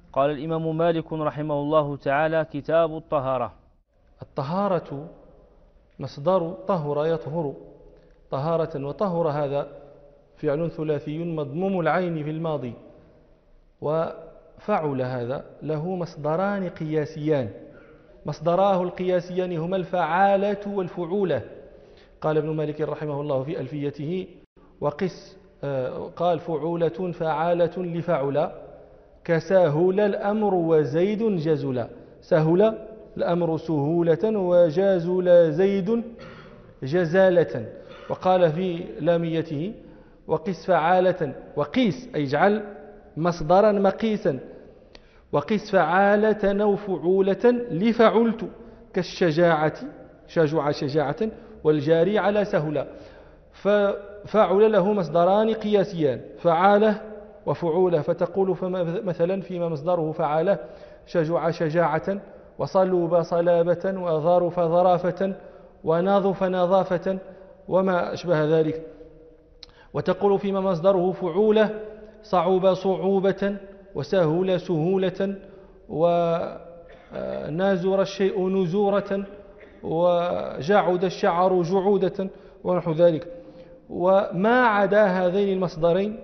قال الإمام مالك رحمه الله تعالى: كتاب الطهارة. الطهارة مصدر طهر يطهر طهارة، وطهر هذا فعل ثلاثي مضموم العين في الماضي، وفعل هذا له مصدران قياسيان، مصدراه القياسيان هما الفعالة والفعولة. قال ابن مالك رحمه الله في ألفيته: وقس قال: فعولة فعالة لفعل، كسهل الأمر وزيد جزل. سهل الأمر سهولة، وجازل زيد جزالة. وقال في لاميته: وقس فعالة، وقيس أي اجعل مصدرا مقيسا، وقس فعالة أو فعولة لفعلت، كالشجاعة شجع شجاعة، والجاري على سهولة. ففعل له مصدران قياسيان، فعالة وفعولة. فتقول مثلا فيما مصدره فعالة: شجع شجاعة، وصلب صلابة، وظرف ظرافة، ونظف نظافة، وما أشبه ذلك. وتقول فيما مصدره فعولة: صعوب صعوبة، وسهول سهولة، ونازر الشيء نزورة، وجعد الشعر جعودة، ونحو ذلك. وما عدا هذين المصدرين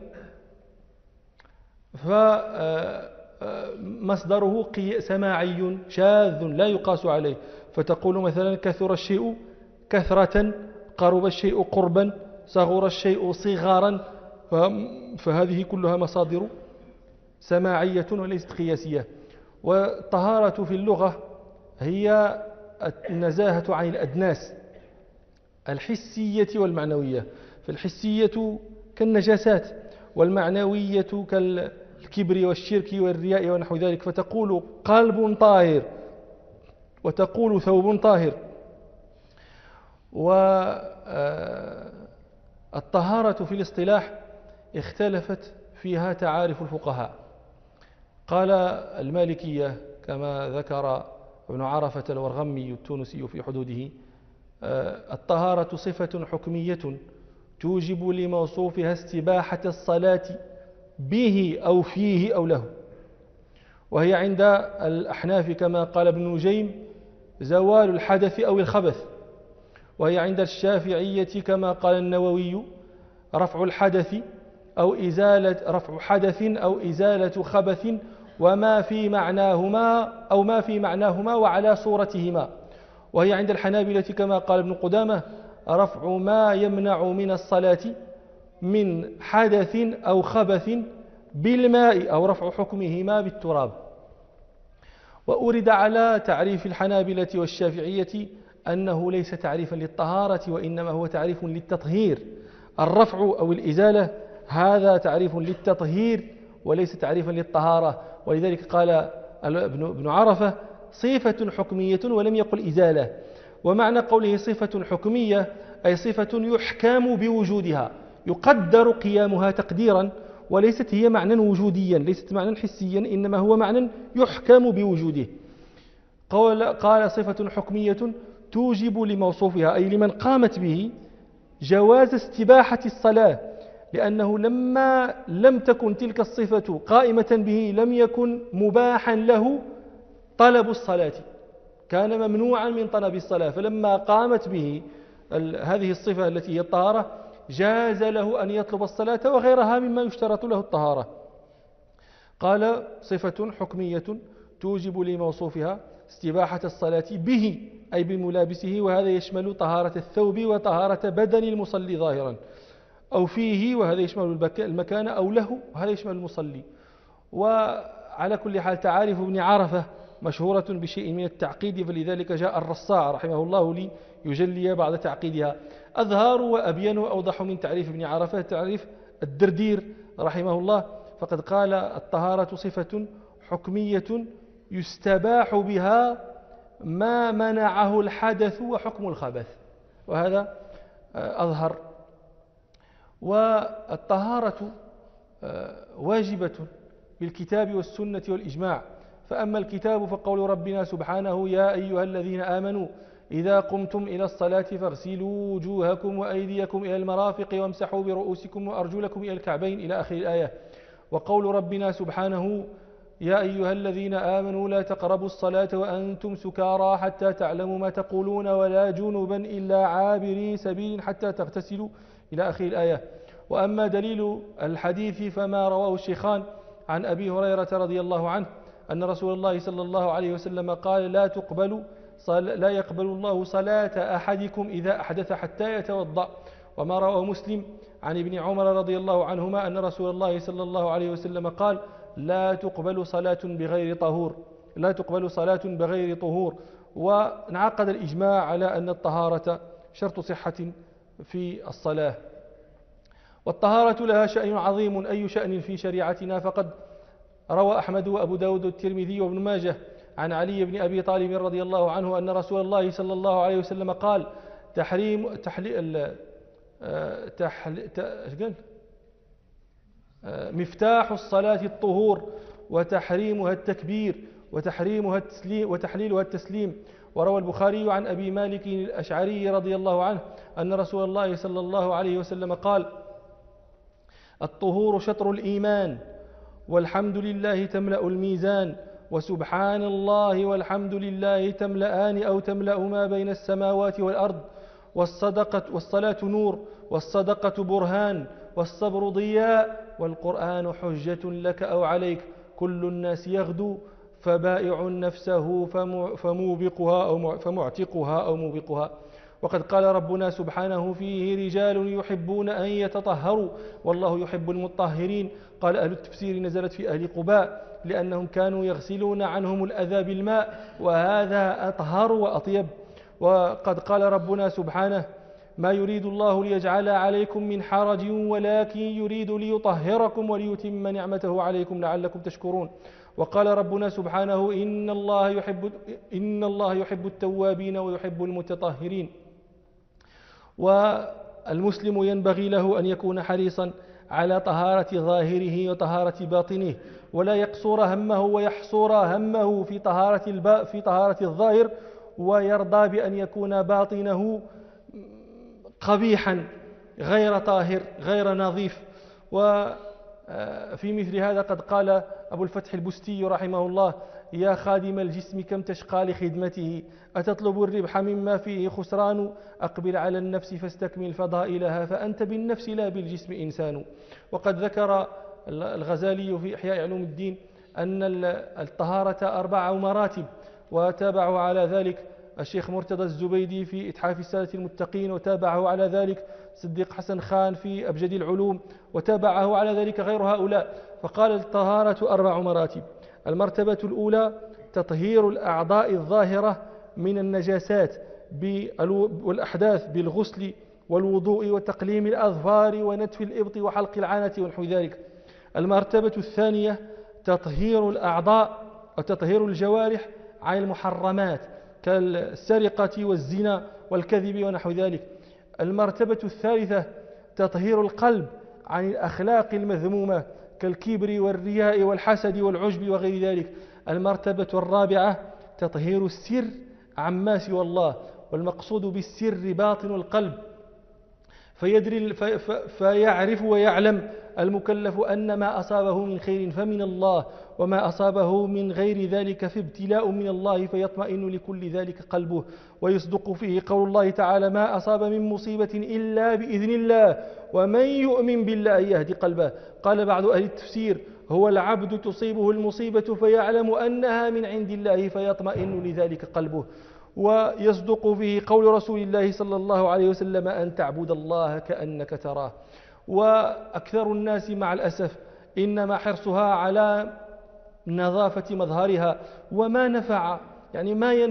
فمصدره سماعي شاذ لا يقاس عليه. فتقول مثلا: كثر الشيء كثرة، قرب الشيء قربا، صغر الشيء صغارا. فهذه كلها مصادر سماعية وليست قياسية. والطهارة في اللغة هي النزاهة عن الأدناس الحسية والمعنوية. فالحسية كالنجاسات، والمعنوية كالكبر والشرك والرياء ونحو ذلك. فتقول قلب طاهر، وتقول ثوب طاهر. والطهارة في الاصطلاح اختلفت فيها تعارف الفقهاء. قال المالكية كما ذكر ابن عرفة الورغمي التونسي في حدوده: الطهارة صفة حكمية توجب لموصوفها استباحة الصلاة به أو فيه أو له. وهي عند الأحناف كما قال ابن نجيم زوال الحدث أو الخبث. وهي عند الشافعية كما قال النووي رفع الحدث أو رفع حدث أو إزالة خبث، وما في معناهما أو ما في معناهما وعلى صورتهما. وهي عند الحنابلة كما قال ابن قدامة رفع ما يمنع من الصلاة من حدث أو خبث بالماء، أو رفع حكمهما بالتراب. وأورد على تعريف الحنابلة والشافعية أنه ليس تعريفا للطهارة، وإنما هو تعريف للتطهير. الرفع أو الإزالة هذا تعريف للتطهير وليس تعريفا للطهارة. ولذلك قال ابن عرفة صفة حكمية ولم يقل إزالة. ومعنى قوله صفة حكمية أي صفة يحكم بوجودها، يقدر قيامها تقديرا، وليست هي معنى وجوديا، ليست معنى حسيا، إنما هو معنى يحكم بوجوده. قال صفة حكمية توجب لموصوفها أي لمن قامت به جواز استباحة الصلاة، لأنه لما لم تكن تلك الصفة قائمة به لم يكن مباحا له طلب الصلاة، كان ممنوعا من طلب الصلاة. فلما قامت به هذه الصفة التي هي الطهارة جاز له أن يطلب الصلاة وغيرها مما يشترط له الطهارة. قال صفة حكمية توجب لموصوفها استباحة الصلاة به أي بملابسه، وهذا يشمل طهارة الثوب وطهارة بدن المصلي ظاهرا، أو فيه وهذا يشمل المكان، أو له وهذا يشمل المصلي. وعلى كل حال تعارف ابن عرفة مشهورة بشيء من التعقيد، فلذلك جاء الرصاع رحمه الله ليجلي بعض تعقيدها. أظهر وأبين وأوضح من تعريف ابن عرفة تعريف الدردير رحمه الله، فقد قال الطهارة صفة حكمية يستباح بها ما منعه الحدث وحكم الخبث، وهذا أظهر. والطهارة واجبة بالكتاب والسنة والإجماع. فأما الكتاب فقول ربنا سبحانه: يا أيها الذين آمنوا إذا قمتم إلى الصلاة فاغسلوا وجوهكم وأيديكم إلى المرافق وامسحوا برؤوسكم وأرجلكم إلى الكعبين إلى آخر الآية. وقول ربنا سبحانه: يا أيها الذين آمنوا لا تقربوا الصلاة وأنتم سكارى حتى تعلموا ما تقولون ولا جنبا إلا عابري سبيل حتى تغتسلوا إلى آخر الآية. وأما دليل الحديث فما رواه الشيخان عن أبي هريرة رضي الله عنه أن رسول الله صلى الله عليه وسلم قال لا يقبل الله صلاة أحدكم إذا أحدث حتى يتوضأ. وما رواه مسلم عن ابن عمر رضي الله عنهما أن رسول الله صلى الله عليه وسلم قال لا تقبل صلاة بغير طهور. وانعقد الإجماع على أن الطهارة شرط صحة في الصلاة. والطهارة لها شأن عظيم أي شأن في شريعتنا، فقد روى أحمد وأبو داود والترمذي وابن ماجه عن علي بن أبي طالب رضي الله عنه أن رسول الله صلى الله عليه وسلم قال مفتاح الصلاة الطهور وتحريمها التكبير وتحليلها التسليم. وروى البخاري عن أبي مالك الأشعري رضي الله عنه أن رسول الله صلى الله عليه وسلم قال الطهور شطر الإيمان والحمد لله تملأ الميزان وسبحان الله والحمد لله تملأان أو تملأ ما بين السماوات والأرض والصلاة نور والصدقة برهان والصبر ضياء والقرآن حجة لك أو عليك كل الناس يغدو فبائع نفسه فمعتقها أو موبقها. وقد قال ربنا سبحانه فيه رجال يحبون أن يتطهروا والله يحب المطهرين. قال أهل التفسير نزلت في أهل قباء لأنهم كانوا يغسلون عنهم الأذى بالماء وهذا أطهر وأطيب. وقد قال ربنا سبحانه ما يريد الله ليجعل عليكم من حرج ولكن يريد ليطهركم وليتم نعمته عليكم لعلكم تشكرون. وقال ربنا سبحانه إن الله يحب التوابين ويحب المتطهرين. والمسلم ينبغي له أن يكون حريصا على طهارة ظاهره وطهارة باطنه ولا يقصر همه ويحصر همه في طهارة الظاهر ويرضى بأن يكون باطنه قبيحا غير طاهر غير نظيف. وفي مثل هذا قد قال أبو الفتح البستي رحمه الله يا خادم الجسم كم تشقى لخدمته أتطلب الربح مما فيه خسران أقبل على النفس فاستكمل فضائلها فأنت بالنفس لا بالجسم إنسان. وقد ذكر الغزالي في إحياء علوم الدين أن الطهارة 4 مراتب وتابعه على ذلك الشيخ مرتضى الزبيدي في إتحاف السادة المتقين وتابعه على ذلك صديق حسن خان في أبجد العلوم وتابعه على ذلك غير هؤلاء. فقال الطهارة 4 مراتب. المرتبة الأولى تطهير الأعضاء الظاهرة من النجاسات والأحداث بالغسل والوضوء وتقليم الأظفار ونتف الإبط وحلق العانة ونحو ذلك. المرتبة الثانية تطهير الأعضاء وتطهير الجوارح عن المحرمات كالسرقة والزنا والكذب ونحو ذلك. المرتبة الثالثة تطهير القلب عن الأخلاق المذمومة كالكبر والرياء والحسد والعجب وغير ذلك. المرتبة الرابعة تطهير السر عما سوى الله والمقصود بالسر باطن القلب فيعرف ويعلم المكلف أن ما أصابه من خير فمن الله وما أصابه من غير ذلك فابتلاء من الله فيطمئن لكل ذلك قلبه ويصدق فيه قول الله تعالى ما أصاب من مصيبة إلا بإذن الله ومن يؤمن بالله يهدي قلبه. قال بعض أهل التفسير هو العبد تصيبه المصيبة فيعلم أنها من عند الله فيطمئن لذلك قلبه. ويصدق فيه قول رسول الله صلى الله عليه وسلم أن تعبد الله كأنك تراه. وأكثر الناس مع الأسف إنما حرصها على نظافة مظهرها وما نفع يعني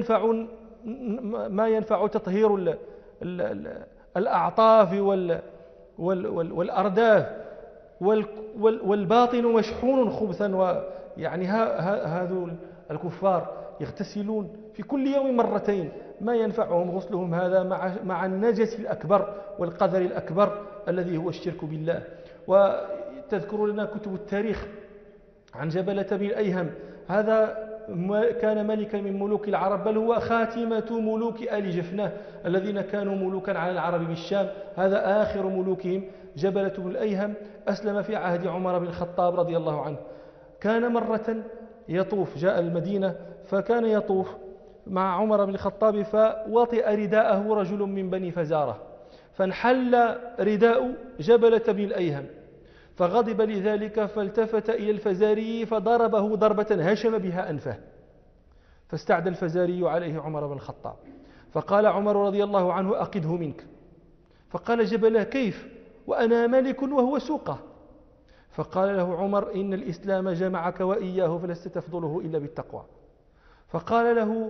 ما ينفع تطهير الأعطاف والأرداف والباطن مشحون خبثا. ويعني هذو الكفار يغتسلون في كل يوم مرتين ما ينفعهم غسلهم هذا مع النجس الأكبر والقذر الأكبر الذي هو الشرك بالله. وتذكر لنا كتب التاريخ عن جبلة بن الأيهم هذا كان ملكا من ملوك العرب بل هو خاتمة ملوك آل جفنة الذين كانوا ملوكا على العرب بالشام. هذا آخر ملوكهم جبلة بن الأيهم أسلم في عهد عمر بن الخطاب رضي الله عنه. كان مرة يطوف، جاء المدينة فكان يطوف مع عمر بن الخطاب، فوطئ رداءه رجل من بني فزارة، فانحل رداء جبلة بن الأيهم، فغضب لذلك فالتفت إلى الفزاري فضربه ضربة هشم بها أنفه، فاستعدى الفزاري عليه عمر بن الخطاب، فقال عمر رضي الله عنه أقده منك، فقال جبله كيف وأنا ملك وهو سوقه، فقال له عمر إن الإسلام جمعك وإياه فلست تفضله إلا بالتقوى، فقال له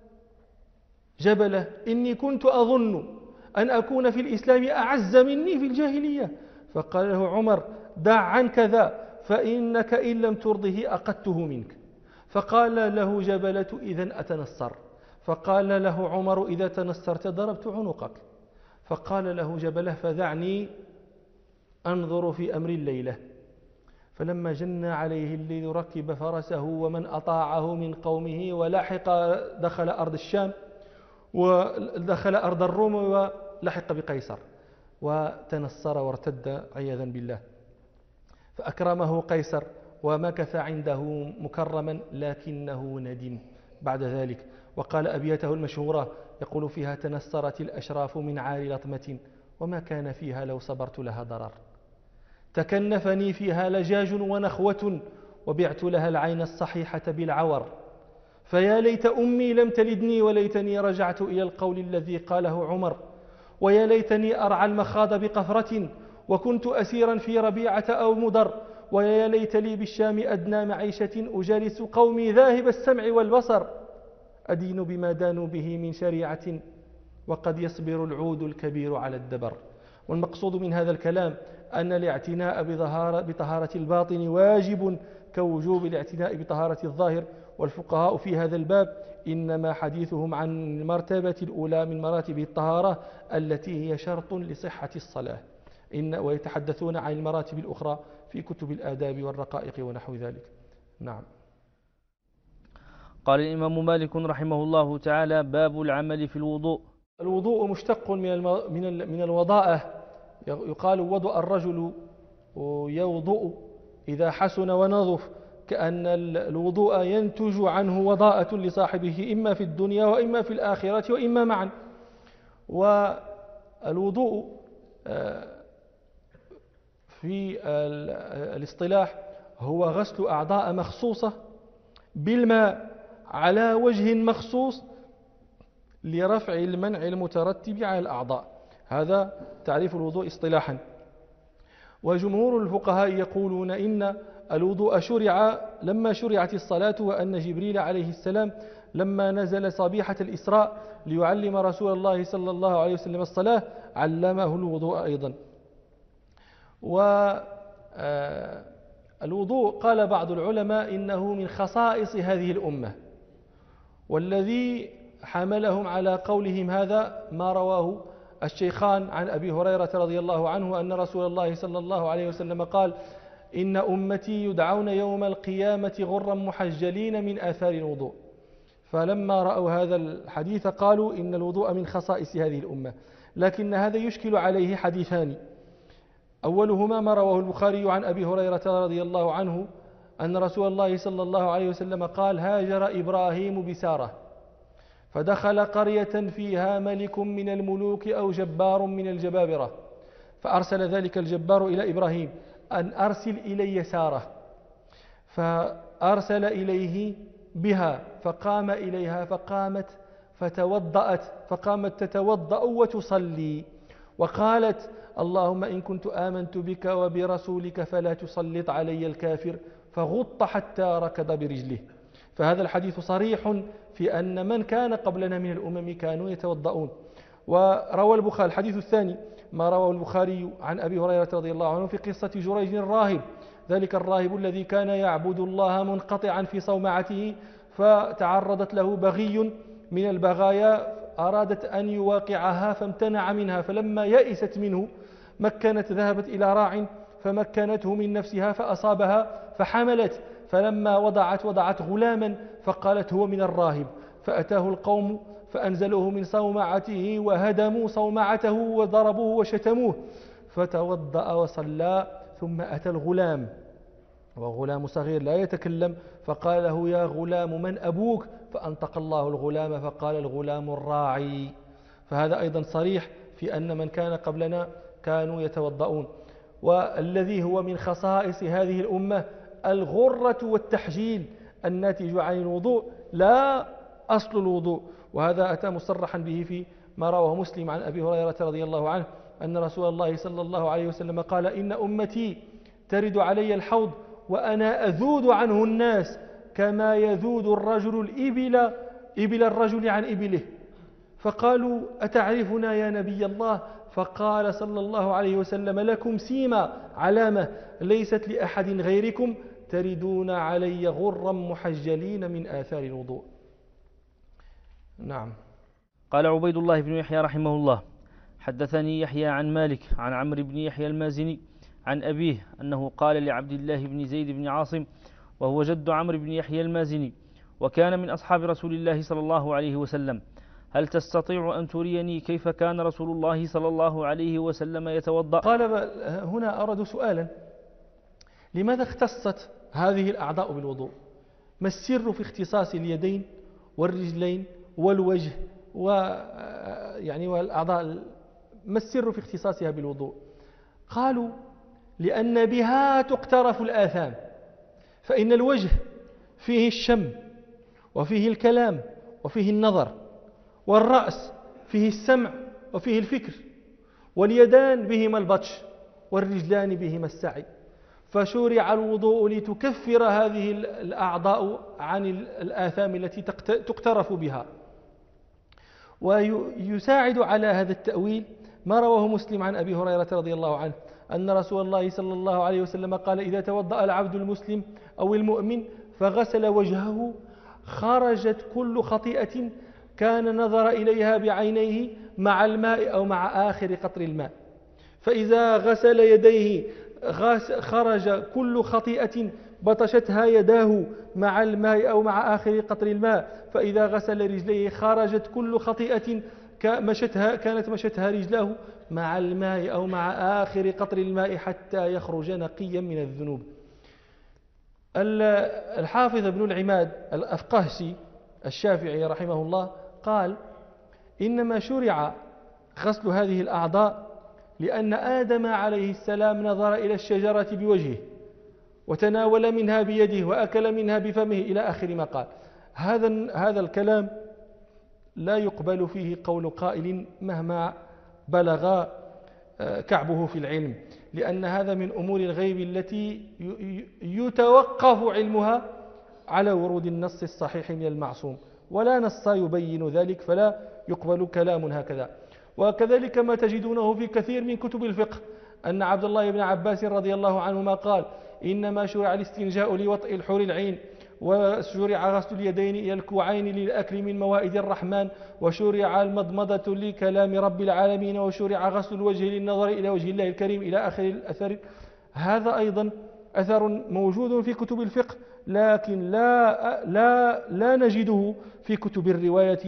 جبله إني كنت أظن أن أكون في الإسلام أعز مني في الجاهلية، فقال له عمر دع عنك ذا فإنك إن لم ترضه أقدته منك، فقال له جبلة إذن أتنصر، فقال له عمر إذا تنصرت ضربت عنقك، فقال له جبله فدعني أنظر في أمر الليلة، فلما جن عليه الليل ركب فرسه ومن أطاعه من قومه ولحق، دخل أرض الشام ودخل أرض الروم ولحق بقيصر وتنصر وارتد عياذا بالله، فأكرمه قيصر ومكث عنده مكرما لكنه ندم بعد ذلك، وقال أبياته المشهورة يقول فيها تنصرت الأشراف من عار لطمة وما كان فيها لو صبرت لها ضرر، تكنفني فيها لجاج ونخوة وبعت لها العين الصحيحة بالعور، فيا ليت أمي لم تلدني وليتني رجعت إلى القول الذي قاله عمر، ويا ليتني أرعى المخاض بقفرة وكنت أسيرا في ربيعة أو مدر، ويا ليت لي بالشام أدنى معيشة أجالس قومي ذاهب السمع والبصر، أدين بما دانوا به من شريعة وقد يصبر العود الكبير على الدبر. والمقصود من هذا الكلام أن الاعتناء بطهارة الباطن واجب كوجوب الاعتناء بطهارة الظاهر، والفقهاء في هذا الباب إنما حديثهم عن المرتبة الأولى من مراتب الطهارة التي هي شرط لصحة الصلاة، ويتحدثون عن المراتب الأخرى في كتب الآداب والرقائق ونحو ذلك. نعم. قال الإمام مالك رحمه الله تعالى: باب العمل في الوضوء. الوضوء مشتق من الوضاءة، يقال وضوء الرجل يوضوء إذا حسن ونظف، كأن الوضوء ينتج عنه وضاءة لصاحبه إما في الدنيا وإما في الآخرة وإما معا. والوضوء في الاصطلاح هو غسل أعضاء مخصوصة بالماء على وجه مخصوص لرفع المنع المترتب على الأعضاء، هذا تعريف الوضوء اصطلاحا. وجمهور الفقهاء يقولون إن الوضوء شرع لما شرعت الصلاة، وأن جبريل عليه السلام لما نزل صبيحة الإسراء ليعلم رسول الله صلى الله عليه وسلم الصلاة علمه الوضوء أيضا. والوضوء قال بعض العلماء إنه من خصائص هذه الأمة، والذي حملهم على قولهم هذا ما رواه الشيخان عن أبي هريرة رضي الله عنه أن رسول الله صلى الله عليه وسلم قال: إن أمتي يدعون يوم القيامة غرا محجلين من آثار الوضوء. فلما رأوا هذا الحديث قالوا إن الوضوء من خصائص هذه الأمة، لكن هذا يشكل عليه حديثان، أولهما ما رواه البخاري عن أبي هريرة رضي الله عنه أن رسول الله صلى الله عليه وسلم قال: هاجر إبراهيم بسارة فدخل قرية فيها ملك من الملوك أو جبار من الجبابرة، فأرسل ذلك الجبار إلى إبراهيم أن أرسل إلي سارة، فأرسل إليه بها فقام إليها فقامت تتوضأ وتصلي، وقالت: اللهم إن كنت آمنت بك وبرسولك فلا تسلط علي الكافر، فغط حتى ركض برجله. فهذا الحديث صريح في أن من كان قبلنا من الأمم كانوا يتوضؤون. وروى البخاري الحديث الثاني ما رواه البخاري عن أبي هريرة رضي الله عنه في قصة جريج الراهب، ذلك الراهب الذي كان يعبد الله منقطعا في صومعته، فتعرضت له بغي من البغايا أرادت أن يواقعها فامتنع منها، فلما يئست منه ذهبت إلى راع فمكنته من نفسها فأصابها فحملت، فلما وضعت غلاما فقالت: هو من الراهب، فأتاه القوم فأنزلوه من صومعته وهدموا صومعته وضربوه وشتموه، فتوضأ وصلى، ثم أتى الغلام وغلام صغير لا يتكلم، فقال له: يا غلام من أبوك؟ فأنطق الله الغلام فقال: الغلام الراعي. فهذا أيضا صريح في أن من كان قبلنا كانوا يتوضؤون. والذي هو من خصائص هذه الأمة الغرة والتحجيل الناتج عن الوضوء لا أصل الوضوء. وهذا أتى مصرحا به في ما رواه مسلم عن أبي هريرة رضي الله عنه أن رسول الله صلى الله عليه وسلم قال: إن أمتي ترد علي الحوض وأنا أذود عنه الناس كما يذود الرجل إبل الرجل عن إبله. فقالوا: أتعرفنا يا نبي الله؟ فقال صلى الله عليه وسلم: لكم سيما، علامة ليست لأحد غيركم، تردون علي غرا محجلين من آثار الوضوء. نعم. قال عبيد الله بن يحيى رحمه الله: حدثني يحيى عن مالك عن عمرو بن يحيى المازني عن أبيه أنه قال لعبد الله بن زيد بن عاصم وهو جد عمرو بن يحيى المازني وكان من أصحاب رسول الله صلى الله عليه وسلم: هل تستطيع أن تريني كيف كان رسول الله صلى الله عليه وسلم يتوضأ؟ قال: هنا أرد سؤالا: لماذا اختصت هذه الأعضاء بالوضوء؟ ما السر في اختصاص اليدين والرجلين والوجه والأعضاء؟ ما السر في اختصاصها بالوضوء؟ قالوا: لأن بها تقترف الآثام، فإن الوجه فيه الشم وفيه الكلام وفيه النظر، والرأس فيه السمع وفيه الفكر، واليدان بهما البطش، والرجلان بهما السعي. فشرع الوضوء لتكفر هذه الأعضاء عن الآثام التي تقترف بها. ويساعد على هذا التأويل ما رواه مسلم عن أبي هريرة رضي الله عنه أن رسول الله صلى الله عليه وسلم قال: إذا توضأ العبد المسلم أو المؤمن فغسل وجهه خرجت كل خطيئة كان نظر إليها بعينيه مع الماء أو مع آخر قطر الماء. فإذا غسل يديه خرج كل خطيئة بطشتها يداه مع الماء أو مع آخر قطر الماء. فإذا غسل رجليه خرجت كل خطيئة كانت مشتها رجلاه مع الماء أو مع آخر قطر الماء حتى يخرج نقيا من الذنوب. الحافظ ابن العماد الأفقهسي الشافعي رحمه الله قال: إنما شرع غسل هذه الأعضاء لأن آدم عليه السلام نظر إلى الشجرة بوجهه وتناول منها بيده وأكل منها بفمه إلى آخر ما قال. هذا الكلام لا يقبل فيه قول قائل مهما بلغ كعبه في العلم، لأن هذا من أمور الغيب التي يتوقف علمها على ورود النص الصحيح من المعصوم، ولا نص يبين ذلك، فلا يقبل كلام هكذا. وكذلك ما تجدونه في كثير من كتب الفقه أن عبد الله بن عباس رضي الله عنهما قال: إنما شرع الاستنجاء لوطئ الحور العين، وشرع غسل اليدين إلى الكوعين للأكل من موائد الرحمن، وشرع المضمضة لكلام رب العالمين، وشرع غسل الوجه للنظر إلى وجه الله الكريم إلى آخر الأثر. هذا أيضا أثر موجود في كتب الفقه، لكن لا نجده في كتب الرواية،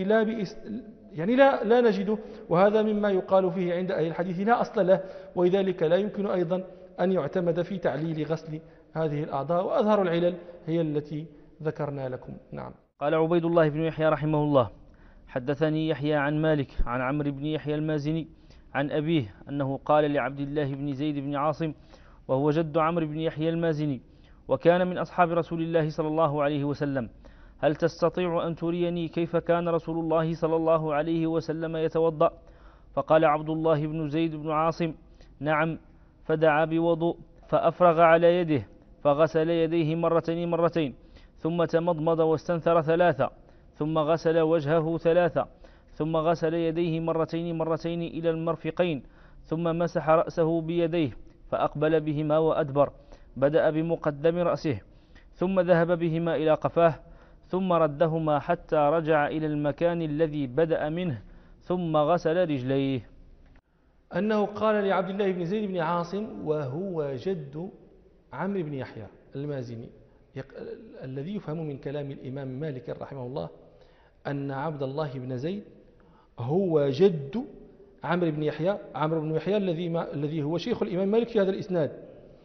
لا نجده، وهذا مما يقال فيه عند أهل الحديث لا أصل له، ولذلك لا يمكن أيضا أن يعتمد في تعليل غسل هذه الأعضاء، وأظهر العلل هي التي ذكرنا لكم. نعم. قال عبيد الله بن يحيى رحمه الله: حدثني يحيى عن مالك عن عمرو بن يحيى المازني عن أبيه أنه قال لعبد الله بن زيد بن عاصم وهو جد عمرو بن يحيى المازني وكان من أصحاب رسول الله صلى الله عليه وسلم: هل تستطيع أن تريني كيف كان رسول الله صلى الله عليه وسلم يتوضأ؟ فقال عبد الله بن زيد بن عاصم: نعم. فدعا بوضوء فأفرغ على يده فغسل يديه مرتين ثم تمضمض واستنثر 3 ثم غسل وجهه 3 ثم غسل يديه مرتين إلى المرفقين ثم مسح رأسه بيديه فأقبل بهما وأدبر، بدأ بمقدم رأسه ثم ذهب بهما إلى قفاه ثم ردهما حتى رجع إلى المكان الذي بدأ منه ثم غسل رجليه. أنه قال لعبد الله بن زيد بن عاصم وهو جد عمرو بن يحيى المازني، الذي يفهم من كلام الإمام مالك رحمه الله أن عبد الله بن زيد هو جد عمرو بن يحيى الذي هو شيخ الإمام مالك في هذا الإسناد.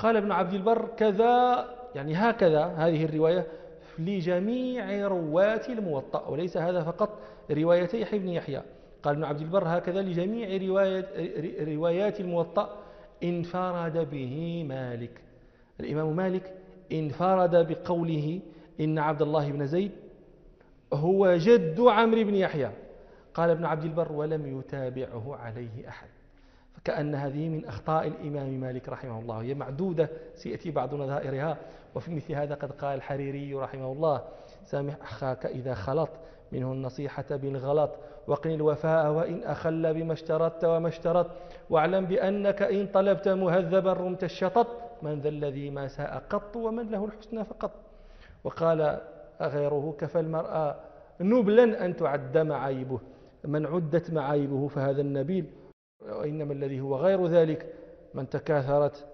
قال ابن عبد البر كذا، يعني هكذا هذه الرواية لجميع رواة الموطأ، وليس هذا فقط روايتي يحيى بن يحيى. قال ابن عبد البر هكذا لجميع روايات الموطأ انفرد به مالك. الإمام مالك انفرد بقوله إن عبد الله بن زيد هو جد عمرو بن يحيى. قال ابن عبد البر ولم يتابعه عليه أحد. فكأن هذه من أخطاء الإمام مالك رحمه الله، هي معدودة سيأتي بعض نظائرها. وفي مثل هذا قد قال الحريري رحمه الله: سامح أخاك إذا خلط منه النصيحة بالغلط، وقن الوفاء وإن أخل بما اشترطت وما اشترط، واعلم بأنك إن طلبت مهذبا رمت الشطط، من ذا الذي ما ساء قط ومن له الحسنى فقط. وقال غيره: كفى المرأة نبلا أن تعد معايبه، من عدت معايبه فهذا النبيل، وإنما الذي هو غير ذلك من تكاثرت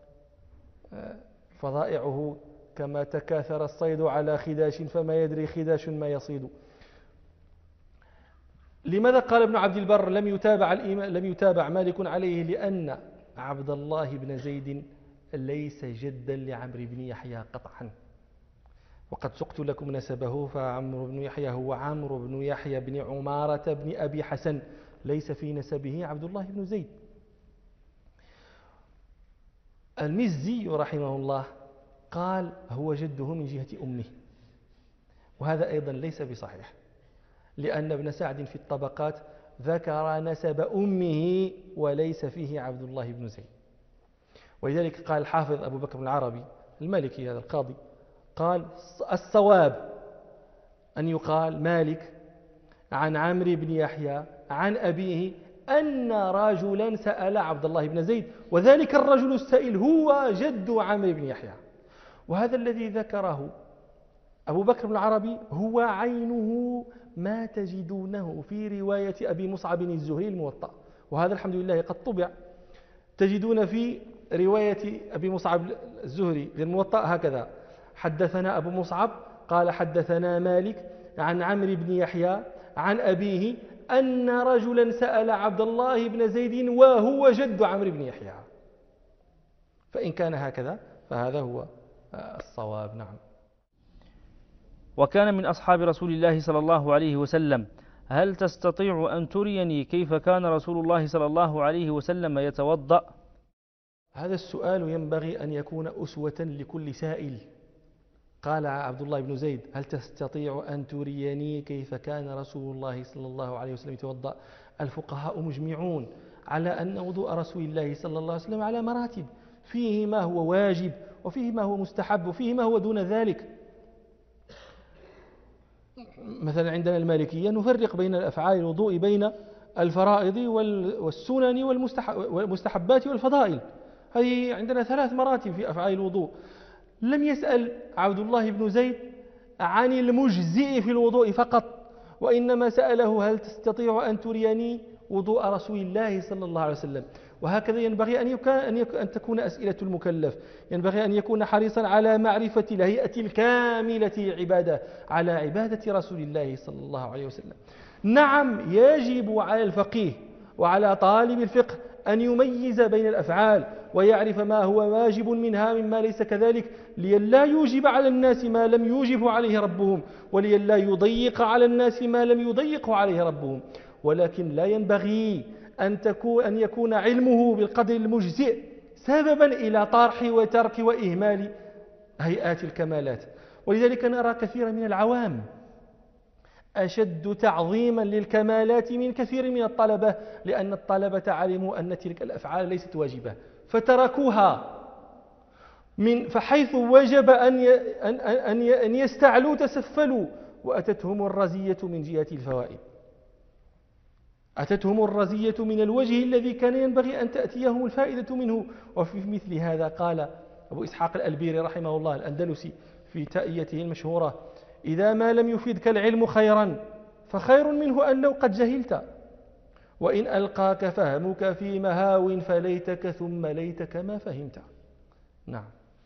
فضائعه كما تكاثر الصيد على خداش فما يدري خداش ما يصيد. لماذا قال ابن عبد البر لم يتابع مالك عليه؟ لأن عبد الله بن زيد ليس جدا لعمرو بن يحيى قطعا، وقد سقت لكم نسبه، فعمرو بن يحيى هو عمرو بن يحيى بن عمارة بن أبي حسن، ليس في نسبه عبد الله بن زيد. المزي رحمه الله قال هو جده من جهة أمه، وهذا أيضا ليس بصحيح، لأن ابن سعد في الطبقات ذكر نسب أمه وليس فيه عبد الله بن زيد. ولذلك قال الحافظ أبو بكر بن العربي المالكي هذا القاضي، قال الصواب أن يقال مالك عن عمرو بن يحيى عن أبيه أن رجلا سأل عبد الله بن زيد، وذلك الرجل السائل هو جد عمرو بن يحيى. وهذا الذي ذكره أبو بكر بن العربي هو عينه ما تجدونه في رواية أبي مصعب الزهري الموطأ، وهذا الحمد لله قد طبع. تجدون في رواية أبي مصعب الزهري للموطأ هكذا: حدثنا أبو مصعب قال حدثنا مالك عن عمرو بن يحيى عن أبيه أن رجلا سأل عبد الله بن زيد وهو جد عمرو بن يحيى. فإن كان هكذا فهذا هو الصواب. نعم. وكان من أصحاب رسول الله صلى الله عليه وسلم: هل تستطيع أن تريني كيف كان رسول الله صلى الله عليه وسلم يتوضأ؟ هذا السؤال ينبغي أن يكون أسوة لكل سائل. قال عبد الله بن زيد: هل تستطيع أن تريني كيف كان رسول الله صلى الله عليه وسلم يتوضأ؟ الفقهاء مجمعون على أن وضوء رسول الله صلى الله عليه وسلم على مراتب، فيه ما هو واجب وفيه ما هو مستحب وفيه ما هو دون ذلك. مثلا عندنا المالكية نفرق بين الأفعال الوضوء بين الفرائض والسنن والمستحبات والفضائل. هذه عندنا 3 مراتب في أفعال الوضوء. لم يسأل عبد الله بن زيد عن المجزئ في الوضوء فقط، وإنما سأله: هل تستطيع أن تريني وضوء رسول الله صلى الله عليه وسلم؟ وهكذا ينبغي أن تكون أسئلة المكلف، ينبغي أن يكون حريصا على معرفة الهيئة الكاملة للعبادة، على عبادة رسول الله صلى الله عليه وسلم. نعم، يجب على الفقيه وعلى طالب الفقه أن يميز بين الأفعال ويعرف ما هو واجب منها مما ليس كذلك، لئلا يوجب على الناس ما لم يوجب عليه ربهم، ولئلا يضيق على الناس ما لم يضيقه عليه ربهم. ولكن لا ينبغي أن يكون علمه بالقدر المجزئ سببا إلى طرح وترك وإهمال هيئات الكمالات. ولذلك نرى كثيرا من العوام أشد تعظيما للكمالات من كثير من الطلبة، لأن الطلبة علموا أن تلك الأفعال ليست واجبة فتركوها، فحيث وجب أن يستعلوا تسفلوا، وأتتهم الرزية من جهة الفوائد، أتتهم الرزية من الوجه الذي كان ينبغي أن تأتيهم الفائدة منه. وفي مثل هذا قال أبو إسحاق الألبيري رحمه الله الأندلسي في تأيته المشهورة: إذا ما لم يفيدك العلم خيرا فخير منه أن لو قد جهلت، وإن ألقاك فهمك في مهاو فليتك ثم ليتك ما فهمت. نعم.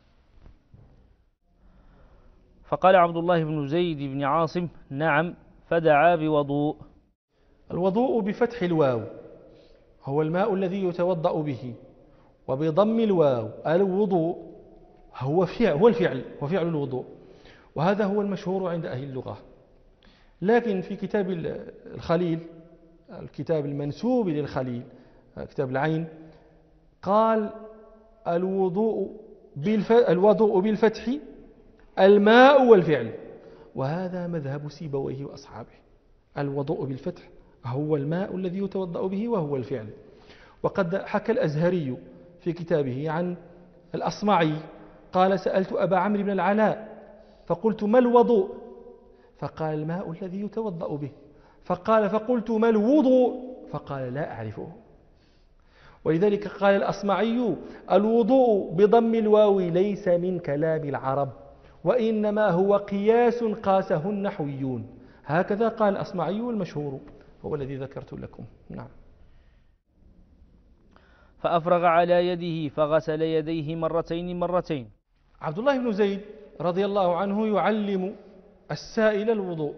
فقال عبد الله بن زيد بن عاصم: نعم، فدعا بوضوء. الوضوء بفتح الواو هو الماء الذي يتوضأ به، وبضم الواو الوضوء هو الفعل وفعل الوضوء، وهذا هو المشهور عند أهل اللغة. لكن في كتاب الخليل، الكتاب المنسوب للخليل، كتاب العين، قال الوضوء بالفتح الماء والفعل، وهذا مذهب سيبويه وأصحابه. الوضوء بالفتح هو الماء الذي يتوضأ به وهو الفعل. وقد حكى الأزهري في كتابه عن الأصمعي قال سألت أبا عمرو بن العلاء فقلت ما الوضوء؟ فقال الماء الذي يتوضأ به. فقلت ما الوضوء؟ فقال لا أعرفه. ولذلك قال الأصمعي الوضوء بضم الواو ليس من كلام العرب، وإنما هو قياس قاسه النحويون. هكذا قال الأصمعي، والمشهور هو الذي ذكرت لكم. نعم. فأفرغ على يده فغسل يديه مرتين. عبد الله بن زيد رضي الله عنه يعلم السائل الوضوء.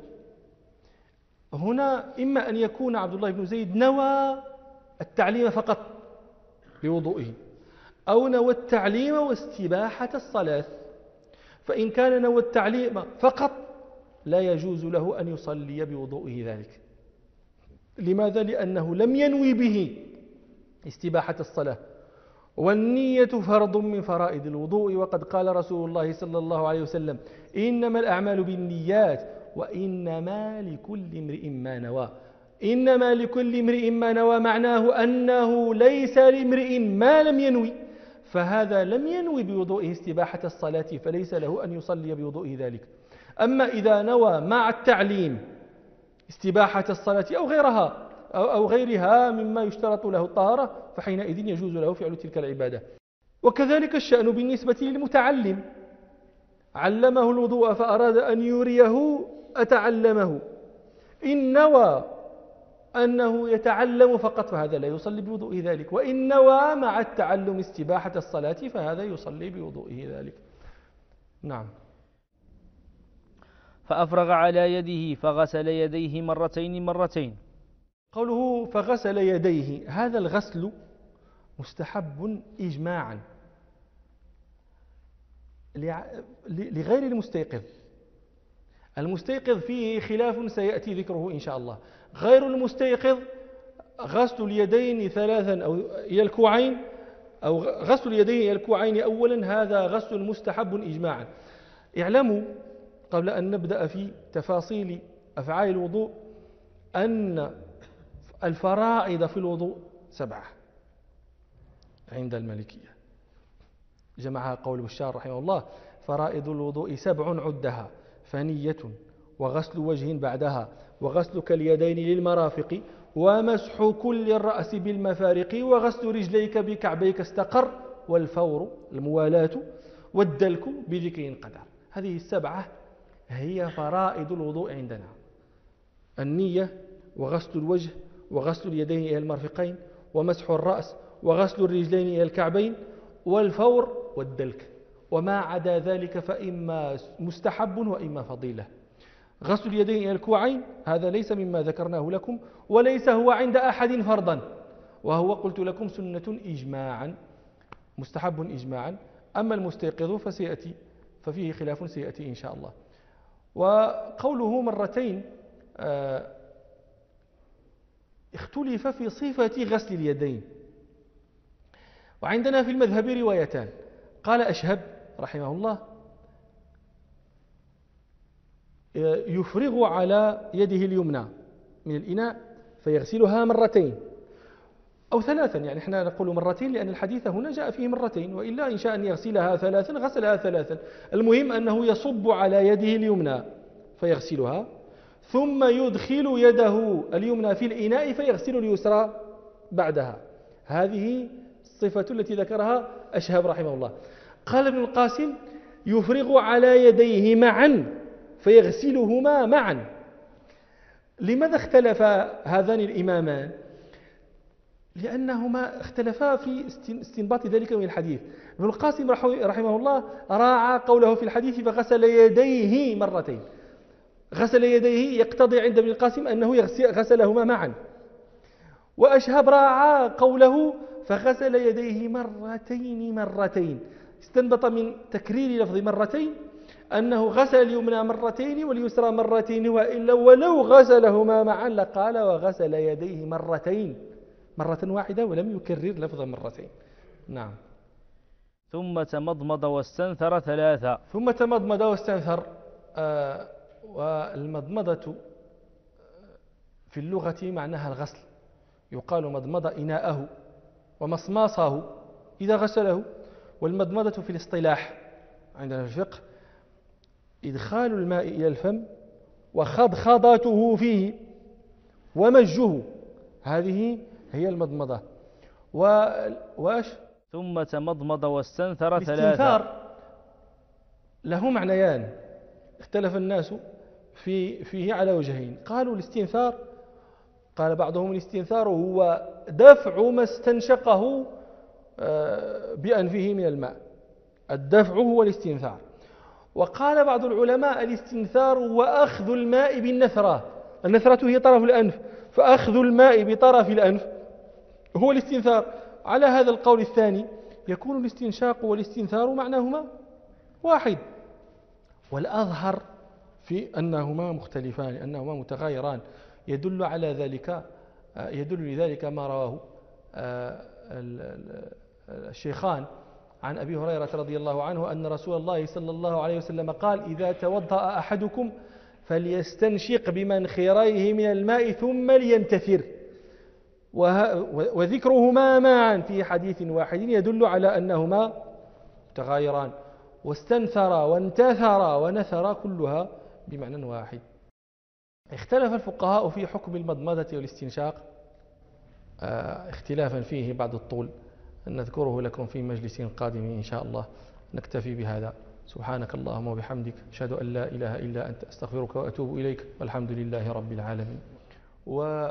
هنا إما أن يكون عبد الله بن زيد نوى التعليم فقط بوضوئه، أو نوى التعليم واستباحة الصلاة. فإن كان نوى التعليم فقط لا يجوز له أن يصلي بوضوئه ذلك. لماذا؟ لأنه لم ينوي به استباحة الصلاة، والنية فرض من فرائض الوضوء. وقد قال رسول الله صلى الله عليه وسلم إنما الأعمال بالنيات وإنما لكل امرئ ما نوى. إنما لكل امرئ ما نوى معناه أنه ليس لامرئ ما لم ينوي، فهذا لم ينوي بوضوئه استباحة الصلاة فليس له أن يصلي بوضوئه ذلك. أما إذا نوى مع التعليم استباحة الصلاة أو غيرها مما يشترط له الطهارة، فحينئذ يجوز له فعل تلك العبادة. وكذلك الشأن بالنسبة للمتعلم، علمه الوضوء فأراد أن يريه أتعلمه، إن نوى أنه يتعلم فقط فهذا لا يصلي بوضوئه ذلك، وإن نوى مع التعلم استباحة الصلاة فهذا يصلي بوضوئه ذلك. نعم. فأفرغ على يده فغسل يديه مرتين. قوله فغسل يديه، هذا الغسل مستحب إجماعا لغير المستيقظ. المستيقظ فيه خلاف سيأتي ذكره إن شاء الله. غير المستيقظ غسل اليدين ثلاثا أو إلى الكوعين، أو غسل اليدين إلى الكوعين أولا، هذا غسل مستحب إجماعا. اعلموا قبل أن نبدأ في تفاصيل أفعال الوضوء أن الفرائض في الوضوء 7 عند المالكية، جمعها قول بشار رحمه الله: فرائض الوضوء 7 عدها، فنية، وغسل وجه بعدها، وغسلك اليدين للمرافق، ومسح كل الرأس بالمفارق، وغسل رجليك بكعبيك استقر، والفور الموالاة، والدلك بذكر قدر. هذه 7 هي فرائض الوضوء عندنا: النية، وغسل الوجه، وغسل اليدين إلى المرفقين، ومسح الرأس، وغسل الرجلين إلى الكعبين، والفور، والدلك. وما عدا ذلك فإما مستحب وإما فضيلة. غسل اليدين إلى الكوعين هذا ليس مما ذكرناه لكم، وليس هو عند أحد فرضا، وهو قلت لكم سنة إجماعا، مستحب إجماعا. أما المستيقظ ففيه خلاف سيأتي إن شاء الله. وقوله مرتين اختلف في صفة غسل اليدين، وعندنا في المذهب روايتان. قال أشهب رحمه الله: يفرغ على يده اليمنى من الإناء فيغسلها 2 أو 3، يعني احنا نقول 2 لأن الحديث هنا جاء فيه 2، وإلا إن شاء أن يغسلها 3 غسلها 3. المهم أنه يصب على يده اليمنى فيغسلها، ثم يدخل يده اليمنى في الإناء فيغسل اليسرى بعدها. هذه الصفة التي ذكرها أشهب رحمه الله. قال ابن القاسم: يفرغ على يديه معا فيغسلهما معا. لماذا اختلف هذان الإمامان؟ لأنهما اختلفا في استنباط ذلك من الحديث. ابن القاسم رحمه الله راعى قوله في الحديث: فغسل يديه 2. غسل يديه يقتضي عند ابن القاسم أنه غسلهما معا. وأشهب راعى قوله: فغسل يديه مرتين. استنبط من تكرير لفظ مرتين أنه غسل اليمنى مرتين واليسرى مرتين، وإلا ولو غسلهما معا لقال وغسل يديه مرتين، مرة واحدة ولم يكرر لفظ مرتين. نعم. ثم تمضمض واستنثر 3. ثم تمضمض واستنثر. والمضمضة في اللغة معناها الغسل، يقال مضمض إناءه ومصماصه إذا غسله. والمضمضة في الاصطلاح عندنا في الفقه إدخال الماء إلى الفم وخضخضته فيه ومجه، هذه هي المضمضة. وإيش؟ ثم تمضمض واستنثر 3. الاستنثار له معنيان، اختلف الناس فيه على وجهين. قالوا الاستنثار، قال بعضهم الاستنثار هو دفع ما استنشقه بأنفه من الماء، الدفع هو الاستنثار. وقال بعض العلماء الاستنثار هو أخذ الماء بالنثرة، النثرة هي طرف الأنف، فأخذ الماء بطرف الأنف هو الاستنثار. على هذا القول الثاني يكون الاستنشاق والاستنثار معناهما واحد، والأظهر في أنهما مختلفان، أنهما متغايران. يدل لذلك ما رواه الشيخان عن أبي هريرة رضي الله عنه أن رسول الله صلى الله عليه وسلم قال: إذا توضأ أحدكم فليستنشق بمنخريه من الماء ثم لينتثر. وذكرهما معا في حديث واحد يدل على أنهما متغايران، واستنثر وانتثر ونثر كلها بمعنى واحد. اختلف الفقهاء في حكم المضمضة والاستنشاق اختلافا فيه بعد الطول، نذكره لكم في مجلس قادم إن شاء الله. نكتفي بهذا. سبحانك اللهم وبحمدك، أشهد أن لا إله إلا أنت، أستغفرك وأتوب إليك، والحمد لله رب العالمين. وقد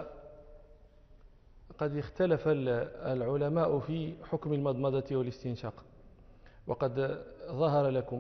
اختلف العلماء في حكم المضمضة والاستنشاق، وقد ظهر لكم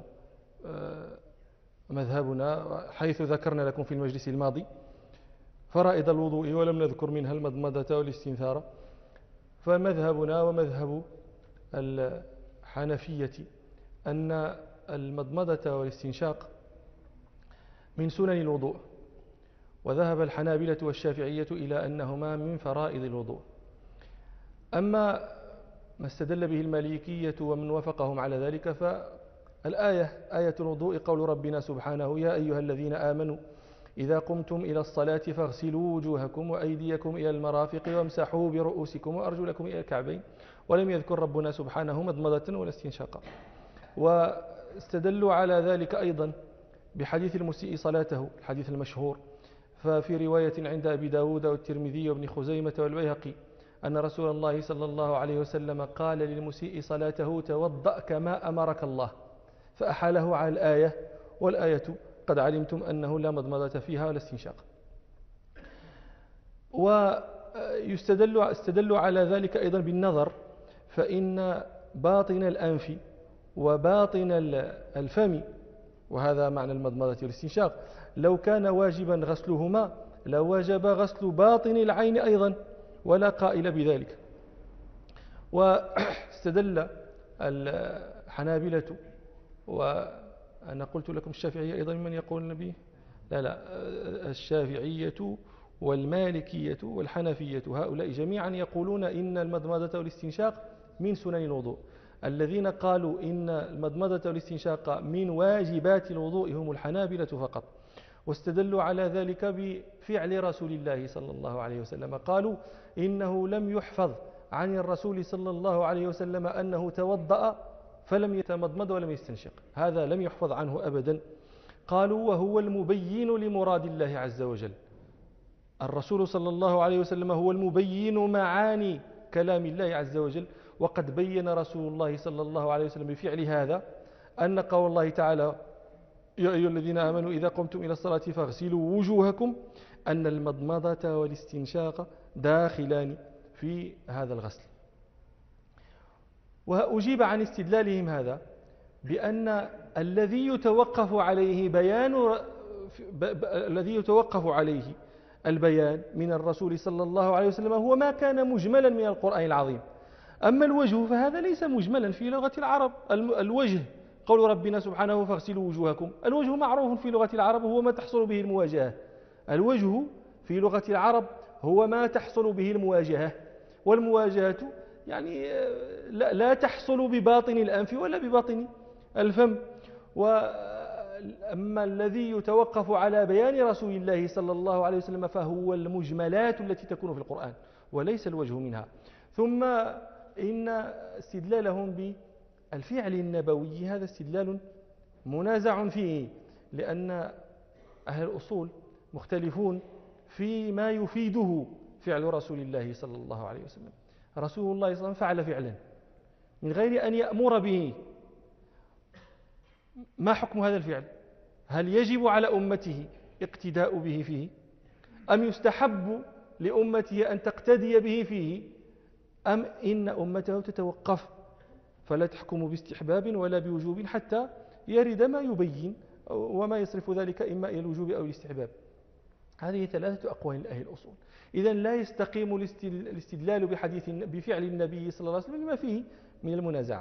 مذهبنا حيث ذكرنا لكم في المجلس الماضي فرائض الوضوء ولم نذكر منها المضمضة والاستنثار. فمذهبنا ومذهب الحنفية أن المضمضة والاستنشاق من سنن الوضوء، وذهب الحنابلة والشافعية إلى أنهما من فرائض الوضوء. أما ما استدل به المالكية ومن وافقهم على ذلك فالآية آية الوضوء قول ربنا سبحانه: يا أيها الذين آمنوا إذا قمتم إلى الصلاة فاغسلوا وجوهكم وأيديكم إلى المرافق وامسحوا برؤوسكم وأرجلكم إلى الكعبين. ولم يذكر ربنا سبحانه مضمضة ولا استنشاقا. واستدلوا على ذلك أيضا بحديث المسيء صلاته، الحديث المشهور. ففي رواية عند أبي داود والترمذي وابن خزيمة والبيهقي أن رسول الله صلى الله عليه وسلم قال للمسيء صلاته: توضأ كما أمرك الله، فأحاله على الآية، والآية قد علمتم أنه لا مضمضة فيها ولا استنشاق. واستدلوا على ذلك أيضا بالنظر، فإن باطن الأنف وباطن الفم، وهذا معنى المضمضة والاستنشاق، لو كان واجبا غسلهما لوجب غسل باطن العين أيضا، ولا قائل بذلك. واستدل الحنابلة، وأنا قلت لكم الشافعية أيضا من يقول النبي، لا الشافعية والمالكية والحنفية هؤلاء جميعا يقولون إن المضمضة والاستنشاق من سنن الوضوء. الذين قالوا إن المضمضة والاستنشاق من واجبات الوضوء هم الحنابلة فقط، واستدلوا على ذلك بفعل رسول الله صلى الله عليه وسلم. قالوا إنه لم يحفظ عن الرسول صلى الله عليه وسلم أنه توضأ فلم يتمضمض ولم يستنشق، هذا لم يحفظ عنه أبدا. قالوا وهو المبين لمراد الله عز وجل، الرسول صلى الله عليه وسلم هو المبين معاني كلام الله عز وجل. وقد بين رسول الله صلى الله عليه وسلم بفعل هذا أن قول الله تعالى: يا أيها الذين آمنوا إذا قمتم إلى الصلاة فاغسلوا وجوهكم، أن المضمضة والاستنشاق داخلان في هذا الغسل. وأجيب عن استدلالهم هذا بأن الذي يتوقف عليه البيان من الرسول صلى الله عليه وسلم هو ما كان مجملا من القرآن العظيم. أما الوجه فهذا ليس مجملا في لغة العرب. الوجه قول ربنا سبحانه فاغسلوا وجوهكم، الوجه معروف في لغة العرب هو ما تحصل به المواجهة. الوجه في لغة العرب هو ما تحصل به المواجهة، والمواجهة يعني لا تحصل بباطن الأنف ولا بباطن الفم. وأما الذي يتوقف على بيان رسول الله صلى الله عليه وسلم فهو المجملات التي تكون في القرآن وليس الوجه منها. ثم إن استدلالهم بالفعل النبوي هذا استدلال منازع فيه، لأن أهل الأصول مختلفون فيما يفيده فعل رسول الله صلى الله عليه وسلم. رسول الله صلى الله عليه وسلم فعل فعلا من غير أن يأمر به، ما حكم هذا الفعل؟ هل يجب على أمته اقتداء به فيه، أم يستحب لأمته أن تقتدي به فيه، أم إن أمته تتوقف فلا تحكم باستحباب ولا بوجوب حتى يرد ما يبين وما يصرف ذلك إما إلى الوجوب أو الاستحباب؟ هذه ثلاثة أقوال لأهل الأصول. إذن لا يستقيم الاستدلال بفعل النبي صلى الله عليه وسلم لما فيه من المنازعة.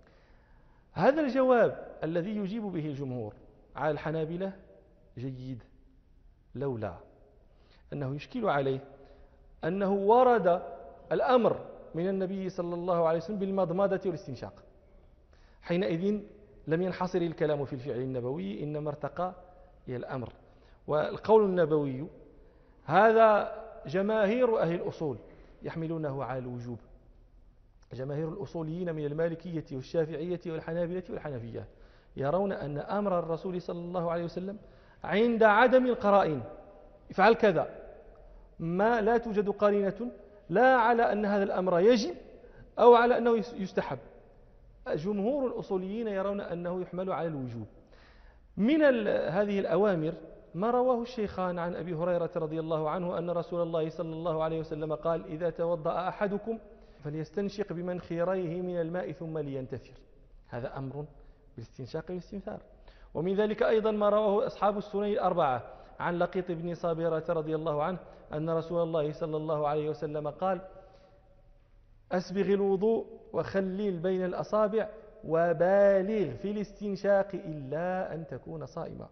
هذا الجواب الذي يجيب به الجمهور على الحنابلة جيد، لولا أنه يشكل عليه أنه ورد الأمر من النبي صلى الله عليه وسلم بالمضمضة والاستنشاق، حينئذ لم ينحصر الكلام في الفعل النبوي إنما ارتقى إلى الأمر. والقول النبوي هذا جماهير أهل الأصول يحملونه على الوجوب، جماهير الأصوليين من المالكية والشافعية والحنابلة والحنفية يرون أن أمر الرسول صلى الله عليه وسلم عند عدم القرائن افعل كذا، ما لا توجد قرينة لا على أن هذا الأمر يجب أو على أنه يستحب. جمهور الأصوليين يرون أنه يحمل على الوجوب. من هذه الأوامر ما رواه الشيخان عن أبي هريرة رضي الله عنه أن رسول الله صلى الله عليه وسلم قال: إذا توضأ أحدكم فليستنشق بمنخريه من الماء ثم لينتثر. هذا أمر بالاستنشاق والاستنثار. ومن ذلك أيضا ما رواه أصحاب السنن الأربعة عن لقيط بن صابرة رضي الله عنه أن رسول الله صلى الله عليه وسلم قال: أسبغ الوضوء وخلل بين الأصابع وبالغ في الاستنشاق إلا أن تكون صائما.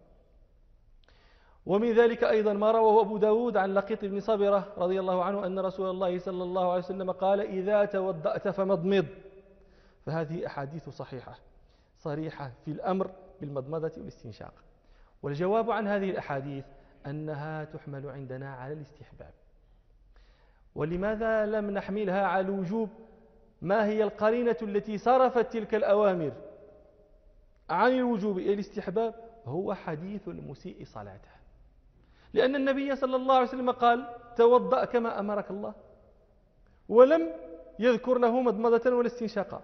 ومن ذلك أيضا ما رواه أبو داود عن لقيط بن صابرة رضي الله عنه أن رسول الله صلى الله عليه وسلم قال: إذا توضأت فمضمض. فهذه أحاديث صحيحة صريحة في الأمر بالمضمضة والاستنشاق. والجواب عن هذه الأحاديث أنها تحمل عندنا على الاستحباب. ولماذا لم نحملها على الوجوب؟ ما هي القرينة التي صرفت تلك الأوامر عن الوجوب إلى الاستحباب؟ هو حديث المسيء صلاته، لأن النبي صلى الله عليه وسلم قال: توضأ كما أمرك الله، ولم يذكر له مضمضة ولا استنشاقا.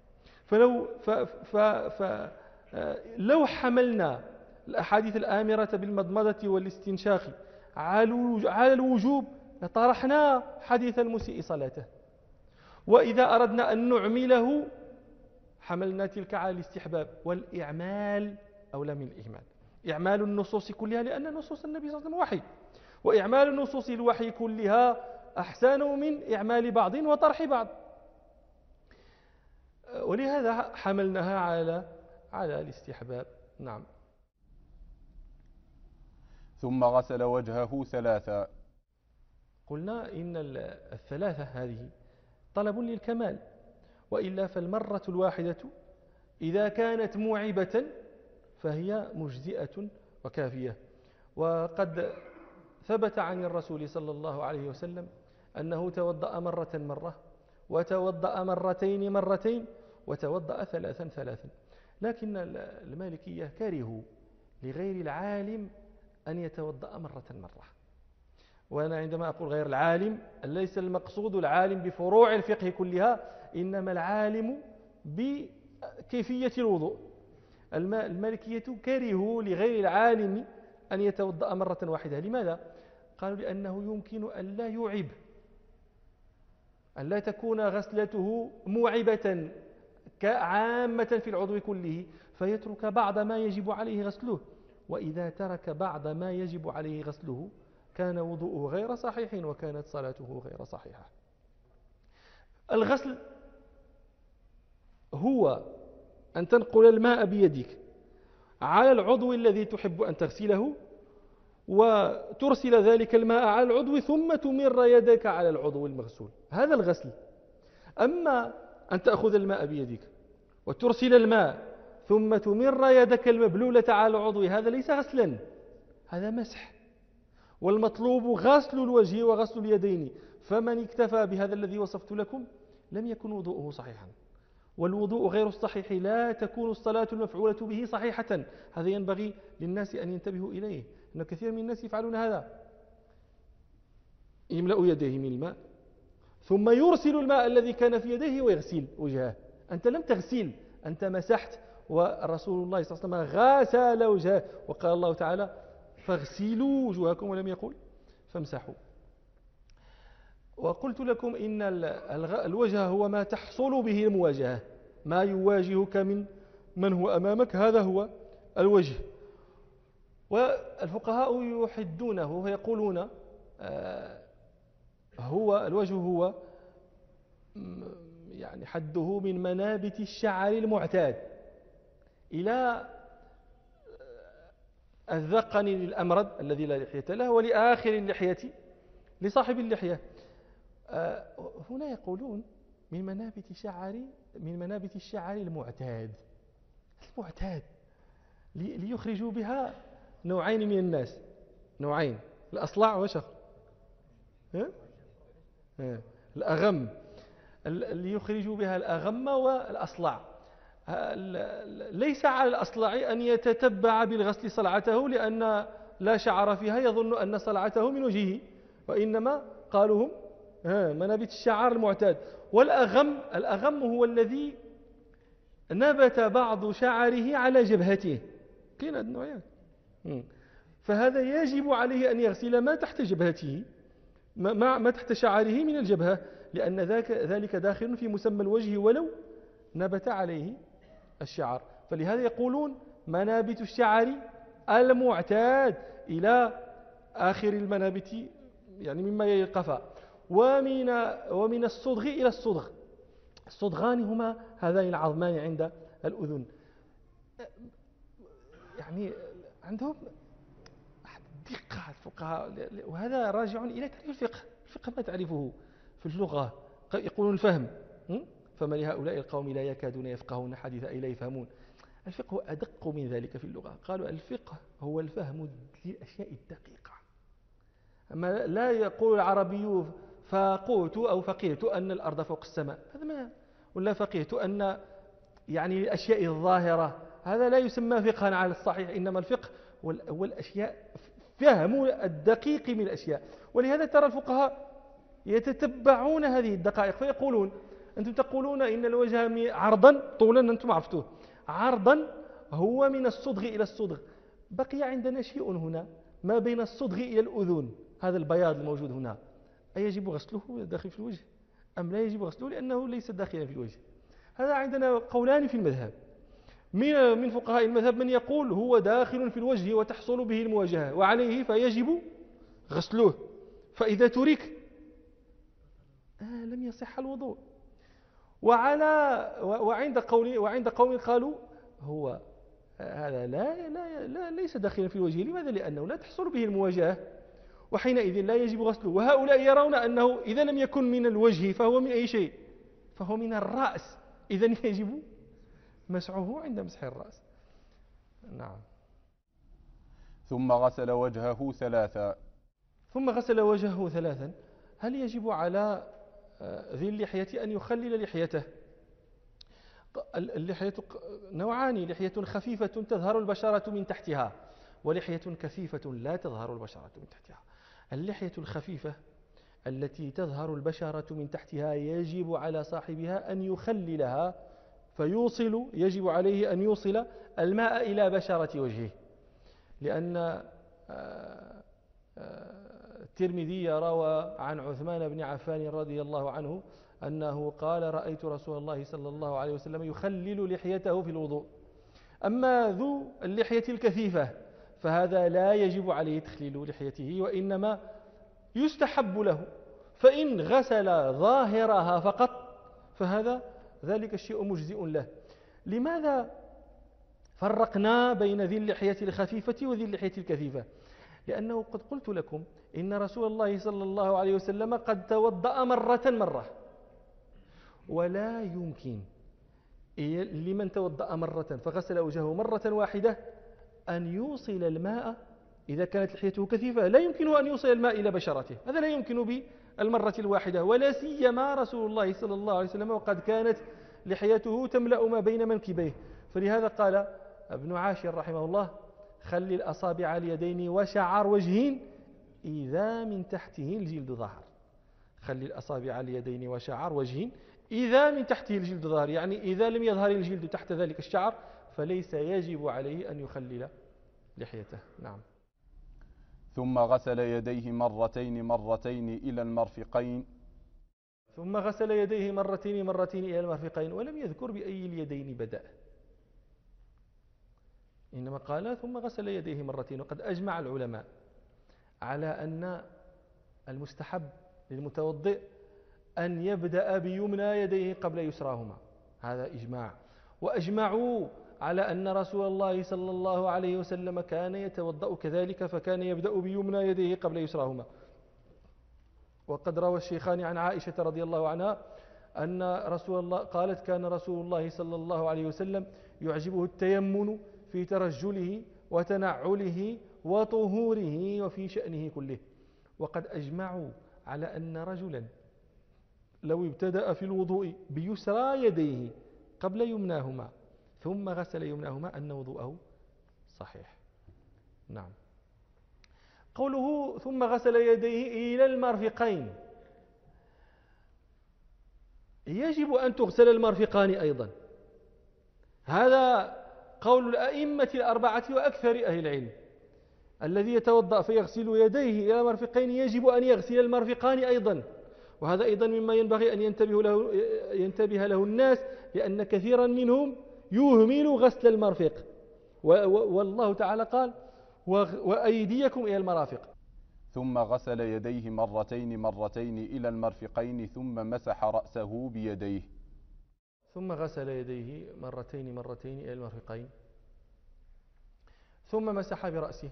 لو حملنا الأحاديث الآمرة بالمضمضة والاستنشاق على الوجوب لطرحنا حديث المسيء صلاته، وإذا أردنا أن نعمله حملنا تلك على الاستحباب. والإعمال أولى من الإهمال، إعمال النصوص كلها، لأن نصوص النبي صلى الله عليه وسلم وحي، وإعمال النصوص الوحي كلها أحسن من إعمال بعض وطرح بعض. ولهذا حملناها على الاستحباب. نعم. ثم غسل وجهه ثلاثا. قلنا إن الثلاثة هذه طلب للكمال، وإلا فالمرة الواحدة إذا كانت موعبة فهي مجزئة وكافية. وقد ثبت عن الرسول صلى الله عليه وسلم أنه توضأ مرة، وتوضأ مرتين، وتوضأ ثلاثا. لكن المالكية كرهوا لغير العالم أن يتوضأ مرة. وأنا عندما أقول غير العالم ليس المقصود العالم بفروع الفقه كلها، إنما العالم بكيفية الوضوء. المالكية كرهوا لغير العالم أن يتوضأ مرة واحدة. لماذا؟ قالوا لأنه يمكن أن لا يعب، أن لا تكون غسلته موعبة كعامة في العضو كله، فيترك بعض ما يجب عليه غسله. وإذا ترك بعض ما يجب عليه غسله كان وضوءه غير صحيح وكانت صلاته غير صحيحة. الغسل هو أن تنقل الماء بيدك على العضو الذي تحب أن تغسله، وترسل ذلك الماء على العضو ثم تمر يدك على العضو المغسول، هذا الغسل. أما أن تأخذ الماء بيدك وترسل الماء ثم تمر يدك المبلولة على العضو، هذا ليس غسلا، هذا مسح. والمطلوب غسل الوجه وغسل اليدين، فمن اكتفى بهذا الذي وصفت لكم لم يكن وضوءه صحيحا. والوضوء غير الصحيح لا تكون الصلاة المفعولة به صحيحة، هذا ينبغي للناس أن ينتبهوا إليه، أن كثير من الناس يفعلون هذا، يملأ يديه من الماء ثم يرسل الماء الذي كان في يديه ويغسل وجهه. أنت لم تغسل، أنت مسحت. ورسول الله صلى الله عليه وسلم غسل وجهه، وقال الله تعالى فاغسلوا وجوهكم، ولم يقل فامسحوا. وقلت لكم إن الوجه هو ما تحصل به المواجهة، ما يواجهك من هو أمامك، هذا هو الوجه. والفقهاء يحدونه ويقولون هو الوجه هو يعني حده من منابت الشعر المعتاد إلى الذقن للأمرد الذي لا لحية له، ولآخر اللحية لصاحب اللحية. هنا يقولون من منابت الشعر المعتاد ليخرجوا بها نوعين من الناس، نوعين، الأصلع وشخ الأغم، ليخرجوا بها الأغم والأصلع. ليس على الأصلع أن يتتبع بالغسل صلعته، لأن لا شعر فيها يظن أن صلعته من وجهه، وإنما قالوا هم منابت الشعر المعتاد. والأغم هو الذي نبت بعض شعره على جبهته، كاين هذا النوعين، فهذا يجب عليه أن يغسل ما تحت جبهته، ما تحت شعره من الجبهة، لأن ذلك داخل في مسمى الوجه ولو نبت عليه الشعر. فلهذا يقولون منابت الشعر المعتاد إلى آخر المنابت، يعني مما يلي القفا، ومن الصدغ إلى الصدغ. الصدغان هما هذان العظمان عند الأذن، يعني عندهم دقة الفقهاء، وهذا راجع إلى تعريف الفقه. الفقه ما تعرفه في اللغة، يقولون الفهم، فما لهؤلاء القوم لا يكادون يفقهون حديث أي لا يفهمون. الفقه أدق من ذلك في اللغة، قالوا الفقه هو الفهم للأشياء الدقيقة. أما لا يقول العربي فقهت أو فقهت أن الأرض فوق السماء، هذا ما، ولا فقهت أن يعني الأشياء الظاهرة، هذا لا يسمى فقها على الصحيح، إنما الفقه هو الأشياء، فهم الدقيق من الأشياء. ولهذا ترى الفقهاء يتتبعون هذه الدقائق، فيقولون أنتم تقولون إن الوجه عرضا طولا، أنتم عرفتوه، عرضا هو من الصدغ إلى الصدغ. بقي عندنا شيء هنا ما بين الصدغ إلى الأذن، هذا البياض الموجود هنا، أيجب غسله داخل في الوجه أم لا يجب غسله لأنه ليس داخلا في الوجه؟ هذا عندنا قولان في المذهب. من فقهاء المذهب من يقول هو داخل في الوجه وتحصل به المواجهة وعليه فيجب غسله، فإذا ترك لم يصح الوضوء. وعند قوم قالوا هو هذا لا ليس داخلا في الوجه. لماذا؟ لأنه لا تحصل به المواجهة، وحينئذ لا يجب غسله. وهؤلاء يرون أنه إذا لم يكن من الوجه فهو من أي شيء؟ فهو من الرأس، إذا يجب مسحه عند مسح الرأس. نعم. ثم غسل وجهه ثلاثا. هل يجب على ذي اللحية أن يخلل لحيته؟ اللحية نوعان، لحية خفيفة تظهر البشرة من تحتها، ولحية كثيفة لا تظهر البشرة من تحتها. اللحية الخفيفة التي تظهر البشرة من تحتها يجب على صاحبها أن يخللها، يجب عليه أن يوصل الماء إلى بشرة وجهه، لأن الترمذي روى عن عثمان بن عفان رضي الله عنه أنه قال: رأيت رسول الله صلى الله عليه وسلم يخلل لحيته في الوضوء. أما ذو اللحية الكثيفة فهذا لا يجب عليه تخليل لحيته، وإنما يستحب له، فإن غسل ظاهرها فقط فهذا ذلك الشيء مجزئ له. لماذا فرقنا بين ذي اللحية الخفيفة وذي اللحية الكثيفة؟ لأنه قد قلت لكم إن رسول الله صلى الله عليه وسلم قد توضأ مرة، ولا يمكن لمن توضأ مرة فغسل وجهه مرة واحدة أن يوصل الماء إذا كانت لحيته كثيفة، لا يمكنه أن يوصل الماء إلى بشرته، هذا لا يمكن بالمرة الواحدة، ولا سيما رسول الله صلى الله عليه وسلم وقد كانت لحيته تملأ ما بين منكبيه. فلهذا قال ابن عاشر رحمه الله: خلي الأصابع اليدين وشعر وجه إذا من تحته الجلد ظهر. خلي الأصابع اليدين وشعر وجه إذا من تحته الجلد ظهر، يعني إذا لم يظهر الجلد تحت ذلك الشعر فليس يجب عليه أن يخلل لحيته. نعم. ثم غسل يديه مرتين إلى المرفقين. ثم غسل يديه مرتين إلى المرفقين، ولم يذكر بأي اليدين بدأ، إنما قال ثم غسل يديه مرتين. وقد أجمع العلماء على أن المستحب للمتوضئ أن يبدأ بيمنى يديه قبل يسراهما، هذا إجماع. وأجمعوا على أن رسول الله صلى الله عليه وسلم كان يتوضأ كذلك، فكان يبدأ بيمنى يديه قبل يسراهما. وقد روى الشيخان عن عائشة رضي الله عنها أن رسول الله قالت: كان رسول الله صلى الله عليه وسلم يعجبه التيمن في ترجله وتنعله وطهوره وفي شأنه كله. وقد أجمعوا على أن رجلا لو ابتدأ في الوضوء بيسرى يديه قبل يمناهما ثم غسل يمناهما أن وضوءه صحيح. نعم. قوله ثم غسل يديه إلى المرفقين، يجب أن تغسل المرفقان أيضا، هذا قول الأئمة الأربعة وأكثر أهل العلم. الذي يتوضأ فيغسل يديه إلى المرفقين يجب أن يغسل المرفقان أيضا، وهذا أيضا مما ينبغي أن ينتبه له الناس، لأن كثيرا منهم يهمل غسل المرفق، والله تعالى قال: وأيديكم إلى المرافق. ثم غسل يديه مرتين إلى المرفقين ثم مسح رأسه بيديه. ثم غسل يديه مرتين إلى المرفقين ثم مسح برأسه.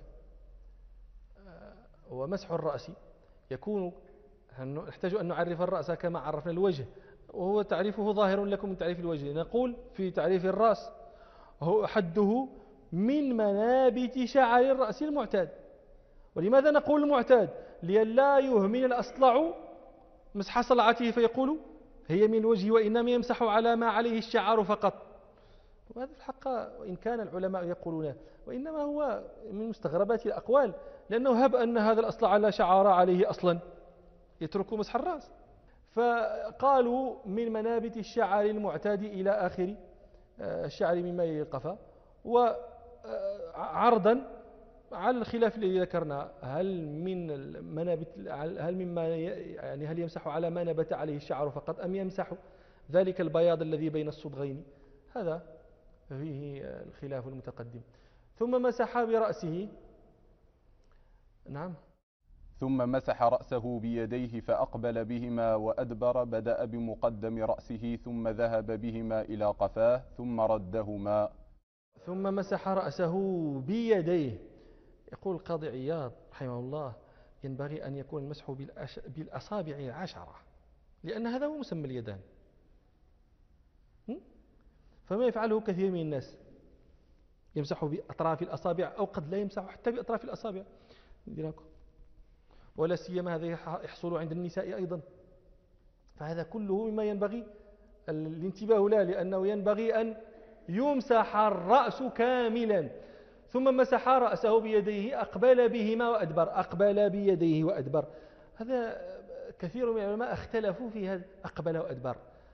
ومسح الرأس يكون، نحتاج أن نعرف الرأس كما عرفنا الوجه، وهو تعريفه ظاهر لكم من تعريف الوجه. نقول في تعريف الرأس: هو حده من منابت شعر الرأس المعتاد. ولماذا نقول المعتاد؟ لئلا يهمل الأصلع مسح صلعته فيقول هي من الوجه، وإنما يمسح على ما عليه الشعر فقط. وهذا في الحق وإن كان العلماء يقولون، وإنما هو من مستغربات الأقوال، لأنه هب أن هذا الأصلع لا شعر عليه أصلا يترك مسح الرأس، فقالوا من منابت الشعر المعتاد إلى آخر الشعر مما يلي القفا. وعرضا على الخلاف الذي ذكرنا، هل هل يمسح على ما نبت عليه الشعر فقط، أم يمسح ذلك البياض الذي بين الصدغين؟ هذا فيه الخلاف المتقدم. ثم مسح برأسه. نعم. ثم مسح رأسه بيديه فأقبل بهما وأدبر، بدأ بمقدم رأسه ثم ذهب بهما إلى قفاه ثم ردهما. ثم مسح رأسه بيديه. يقول القاضي عياض رحمه الله: ينبغي أن يكون المسح بالأصابع 10، لأن هذا هو مسمى اليدان، فما يفعله كثير من الناس يمسح بأطراف الأصابع، أو قد لا يمسح حتى بأطراف الأصابع، ولا سيما هذا يحصل عند النساء أيضا. فهذا كله مما ينبغي الانتباه له، لأنه ينبغي أن يمسح الرأس كاملا. ثم مسح رأسه بيديه، أقبل بهما وأدبر، أقبل بيديه وأدبر. هذا كثير من العلماء اختلفوا في هذا أقبل وأدبر،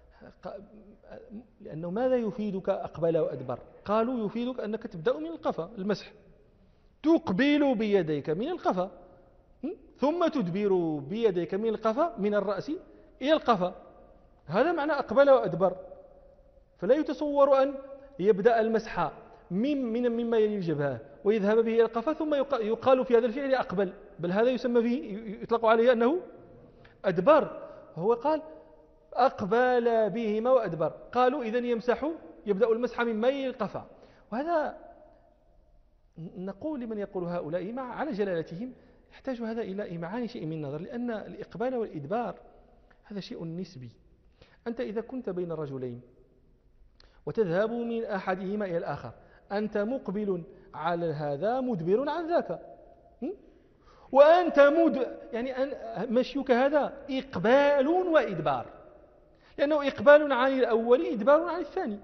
لأنه ماذا يفيدك أقبل وأدبر؟ قالوا يفيدك أنك تبدأ من القفا، المسح تقبل بيديك من القفا ثم تدبر بيديك من القفا، من الرأس إلى القفا، هذا معنى أقبل وأدبر. فلا يتصور أن يبدأ المسح مما يلي الجبهة ويذهب به إلى القفا ثم يقال في هذا الفعل أقبل، بل هذا يسمى به، يطلق عليه أنه أدبر. هو قال أقبل بهما وأدبر. قالوا إذن يمسح، يبدأ المسح من ميل القفا. وهذا نقول لمن يقول هؤلاء مع على جلالتهم يحتاج هذا إلى معاني شيء من النظر، لأن الإقبال والإدبار هذا شيء نسبي. أنت إذا كنت بين الرجلين وتذهب من أحدهما إلى الآخر، أنت مقبل على هذا مدبر عن ذاك، وأنت يعني مشيك هذا إقبال وإدبار، لأنه إقبال عن الأول إدبار عن الثاني.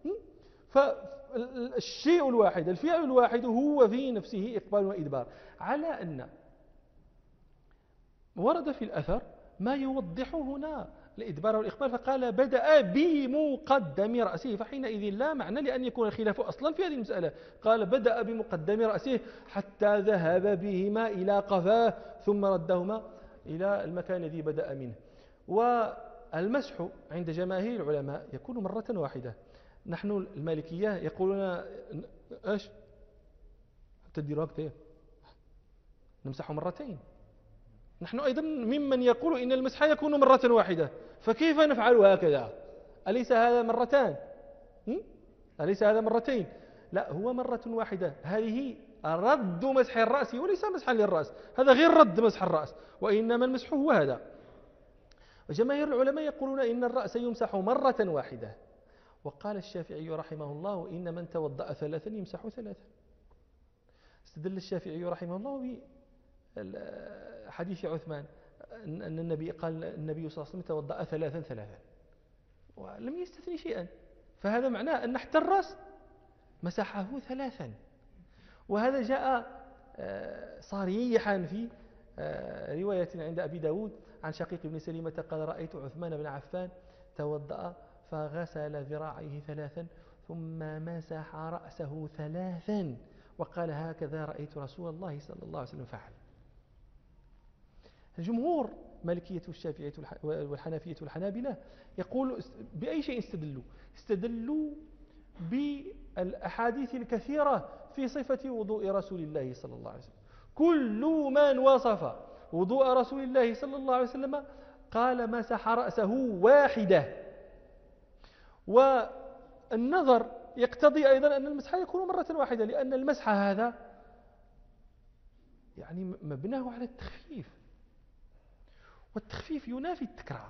فالشيء الواحد، الفعل الواحد هو في نفسه إقبال وإدبار، على أن ورد في الأثر ما يوضح هنا الإدبار والإقبال، فقال بدأ بمقدم رأسه، فحينئذ لا معنى لأن يكون الخلاف أصلا في هذه المسألة. قال بدأ بمقدم رأسه حتى ذهب بهما إلى قفاه ثم ردهما إلى المكان الذي بدأ منه. والمسح عند جماهير العلماء يكون مرة واحدة. نحن المالكية يقولون ايش تديروا هكذا نمسح مرتين. نحن أيضا ممن يقول إن المسح يكون مرة واحدة، فكيف نفعل هكذا؟ أليس هذا مرتان؟ أليس هذا مرتين؟ لا، هو مرة واحدة. هذه رد مسح الرأس وليس مسحا للرأس، هذا غير رد مسح الرأس، وإنما المسح هو هذا. وجماهير العلماء يقولون إن الرأس يمسح مرة واحدة. وقال الشافعي رحمه الله إن من توضأ ثلاثا يمسح ثلاثا. استدل الشافعي رحمه الله بحديث عثمان أن النبي قال النبي صلى الله عليه وسلم توضأ ثلاثا ولم يستثني شيئا، فهذا معناه أن حتى الرأس مسحه ثلاثا. وهذا جاء صريحا في رواية عند أبي داود عن شقيق بن سليمة قال رأيت عثمان بن عفان توضأ فغسل ذراعيه ثلاثا ثم مسح رأسه ثلاثا وقال هكذا رأيت رسول الله صلى الله عليه وسلم فعل. الجمهور مالكية والشافعية والحنفية والحنابلة يقول بأي شيء استدلوا بالأحاديث الكثيرة في صفة وضوء رسول الله صلى الله عليه وسلم. كل من وصف وضوء رسول الله صلى الله عليه وسلم قال مسح رأسه واحدة. والنظر يقتضي أيضا أن المسح يكون مرة واحدة، لأن المسح هذا يعني مبناه على التخفيف، والتخفيف ينافي التكرار.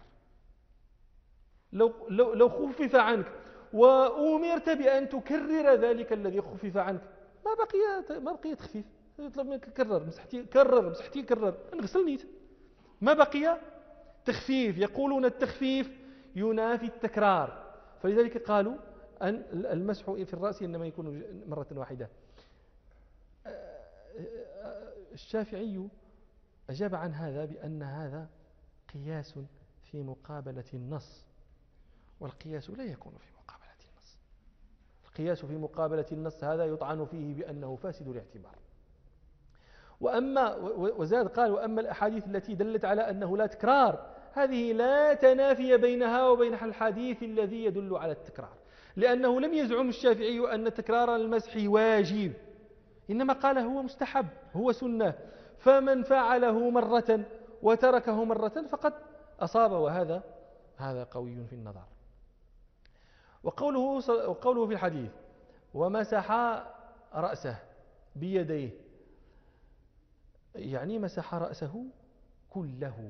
لو خفف عنك وأمرت بأن تكرر ذلك الذي خفف عنك ما بقي تخفيف. يطلب منك تكرر، مسحتي كرر نغسل نيت، ما بقي تخفيف. يقولون التخفيف ينافي التكرار، فلذلك قالوا أن المسح في الرأس إنما يكون مرة واحدة. الشافعي أجاب عن هذا بأن هذا قياس في مقابلة النص، والقياس لا يكون في مقابلة النص. القياس في مقابلة النص هذا يطعن فيه بأنه فاسد الاعتبار. وزاد قال وأما الأحاديث التي دلت على أنه لا تكرار هذه لا تنافي بينها وبين الحديث الذي يدل على التكرار، لأنه لم يزعم الشافعي أن تكرار المسح واجب، إنما قال هو مستحب، هو سنة، فمن فعله مرة وتركه مرة فقد أصاب، هذا قوي في النظر. وقوله في الحديث ومسح رأسه بيديه، يعني مسح رأسه كله.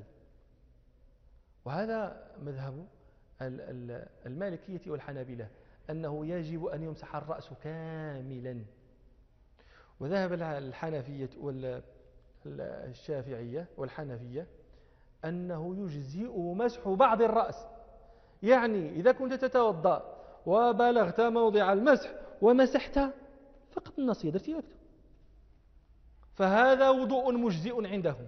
وهذا مذهب المالكية والحنابلة أنه يجب أن يمسح الرأس كاملا. وذهب الحنفية والشافعية والحنفية أنه يجزئ مسح بعض الرأس، يعني إذا كنت تتوضأ وبلغت موضع المسح ومسحت فقط النصية درتي لك، فهذا وضوء مجزئ عندهم.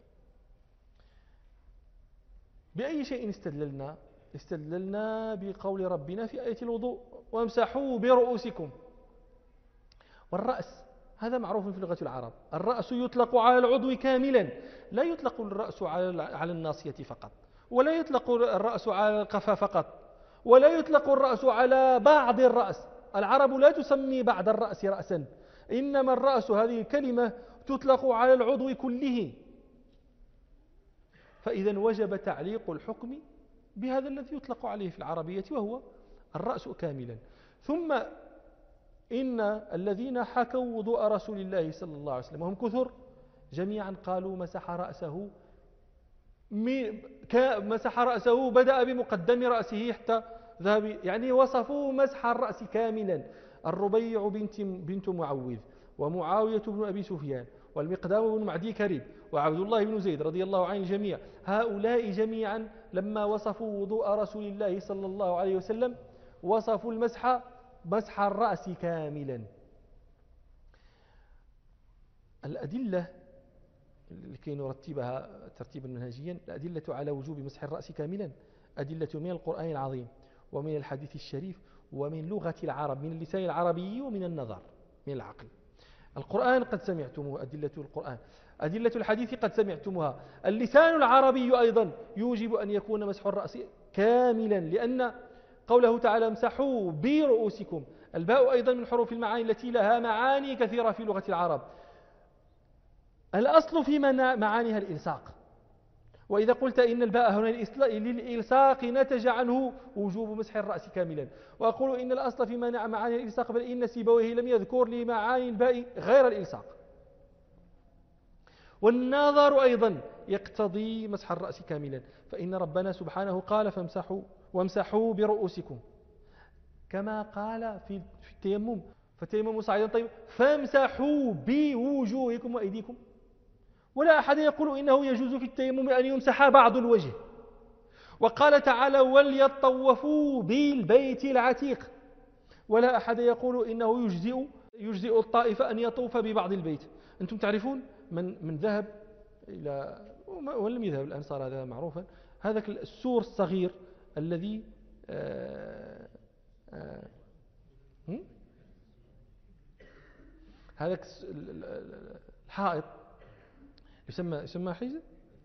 بأي شيء استدللنا بقول ربنا في آية الوضوء وامسحوا برؤوسكم. والرأس هذا معروف في لغة العرب، الرأس يطلق على العضو كاملا، لا يطلق الرأس على الناصية فقط، ولا يطلق الرأس على القفا فقط، ولا يطلق الرأس على بعض الرأس. العرب لا تسمي بعض الرأس رأسا، إنما الرأس هذه الكلمة تطلق على العضو كله. فإذا وجب تعليق الحكم بهذا الذي يطلق عليه في العربية وهو الرأس كاملا. ثم إن الذين حكوا وضوء رسول الله صلى الله عليه وسلم وهم كثر جميعا قالوا مسح رأسه بدأ بمقدم رأسه حتى ذهب، يعني وصفوا مسح الرأس كاملا. الربيع بنت معوذ ومعاوية بن أبي سفيان والمقدام بن معدي كريب وعبد الله بن زيد رضي الله عن الجميع، هؤلاء جميعا لما وصفوا وضوء رسول الله صلى الله عليه وسلم وصفوا مسح الرأس كاملا. الأدلة لكي نرتبها ترتيبا منهجيا، الأدلة على وجوب مسح الرأس كاملا أدلة من القرآن العظيم ومن الحديث الشريف ومن لغة العرب، من اللسان العربي ومن النظر من العقل. القرآن قد سمعتموه، أدلة القرآن. أدلة الحديث قد سمعتموها. اللسان العربي أيضا يوجب أن يكون مسح الرأس كاملا، لأن قوله تعالى امسحوا برؤوسكم، الباء أيضا من حروف المعاني التي لها معاني كثيرة في لغة العرب. الأصل في معانيها الإلصاق، وإذا قلت إن الباء هنا للإلصاق نتج عنه وجوب مسح الرأس كاملا. وأقول إن الأصل في معاني الإلصاق بل إن سيبويه لم يذكر لمعاني الباء غير الإلصاق. والنظر أيضا يقتضي مسح الرأس كاملا، فإن ربنا سبحانه قال وامسحوا برؤوسكم، كما قال في التيمم فالتيمم صعيدا طيب فامسحوا بوجوهكم وأيديكم. ولا أحد يقول إنه يجوز في التيمم أن يمسح بعض الوجه. وقال تعالى وليطوفوا بالبيت العتيق، ولا أحد يقول إنه يجزئ الطائف أن يطوف ببعض البيت. أنتم تعرفون من ذهب إلى ولم يذهب الآن صار هذا معروفا، هذا السور الصغير الذي هذا الحائط يسمى حجر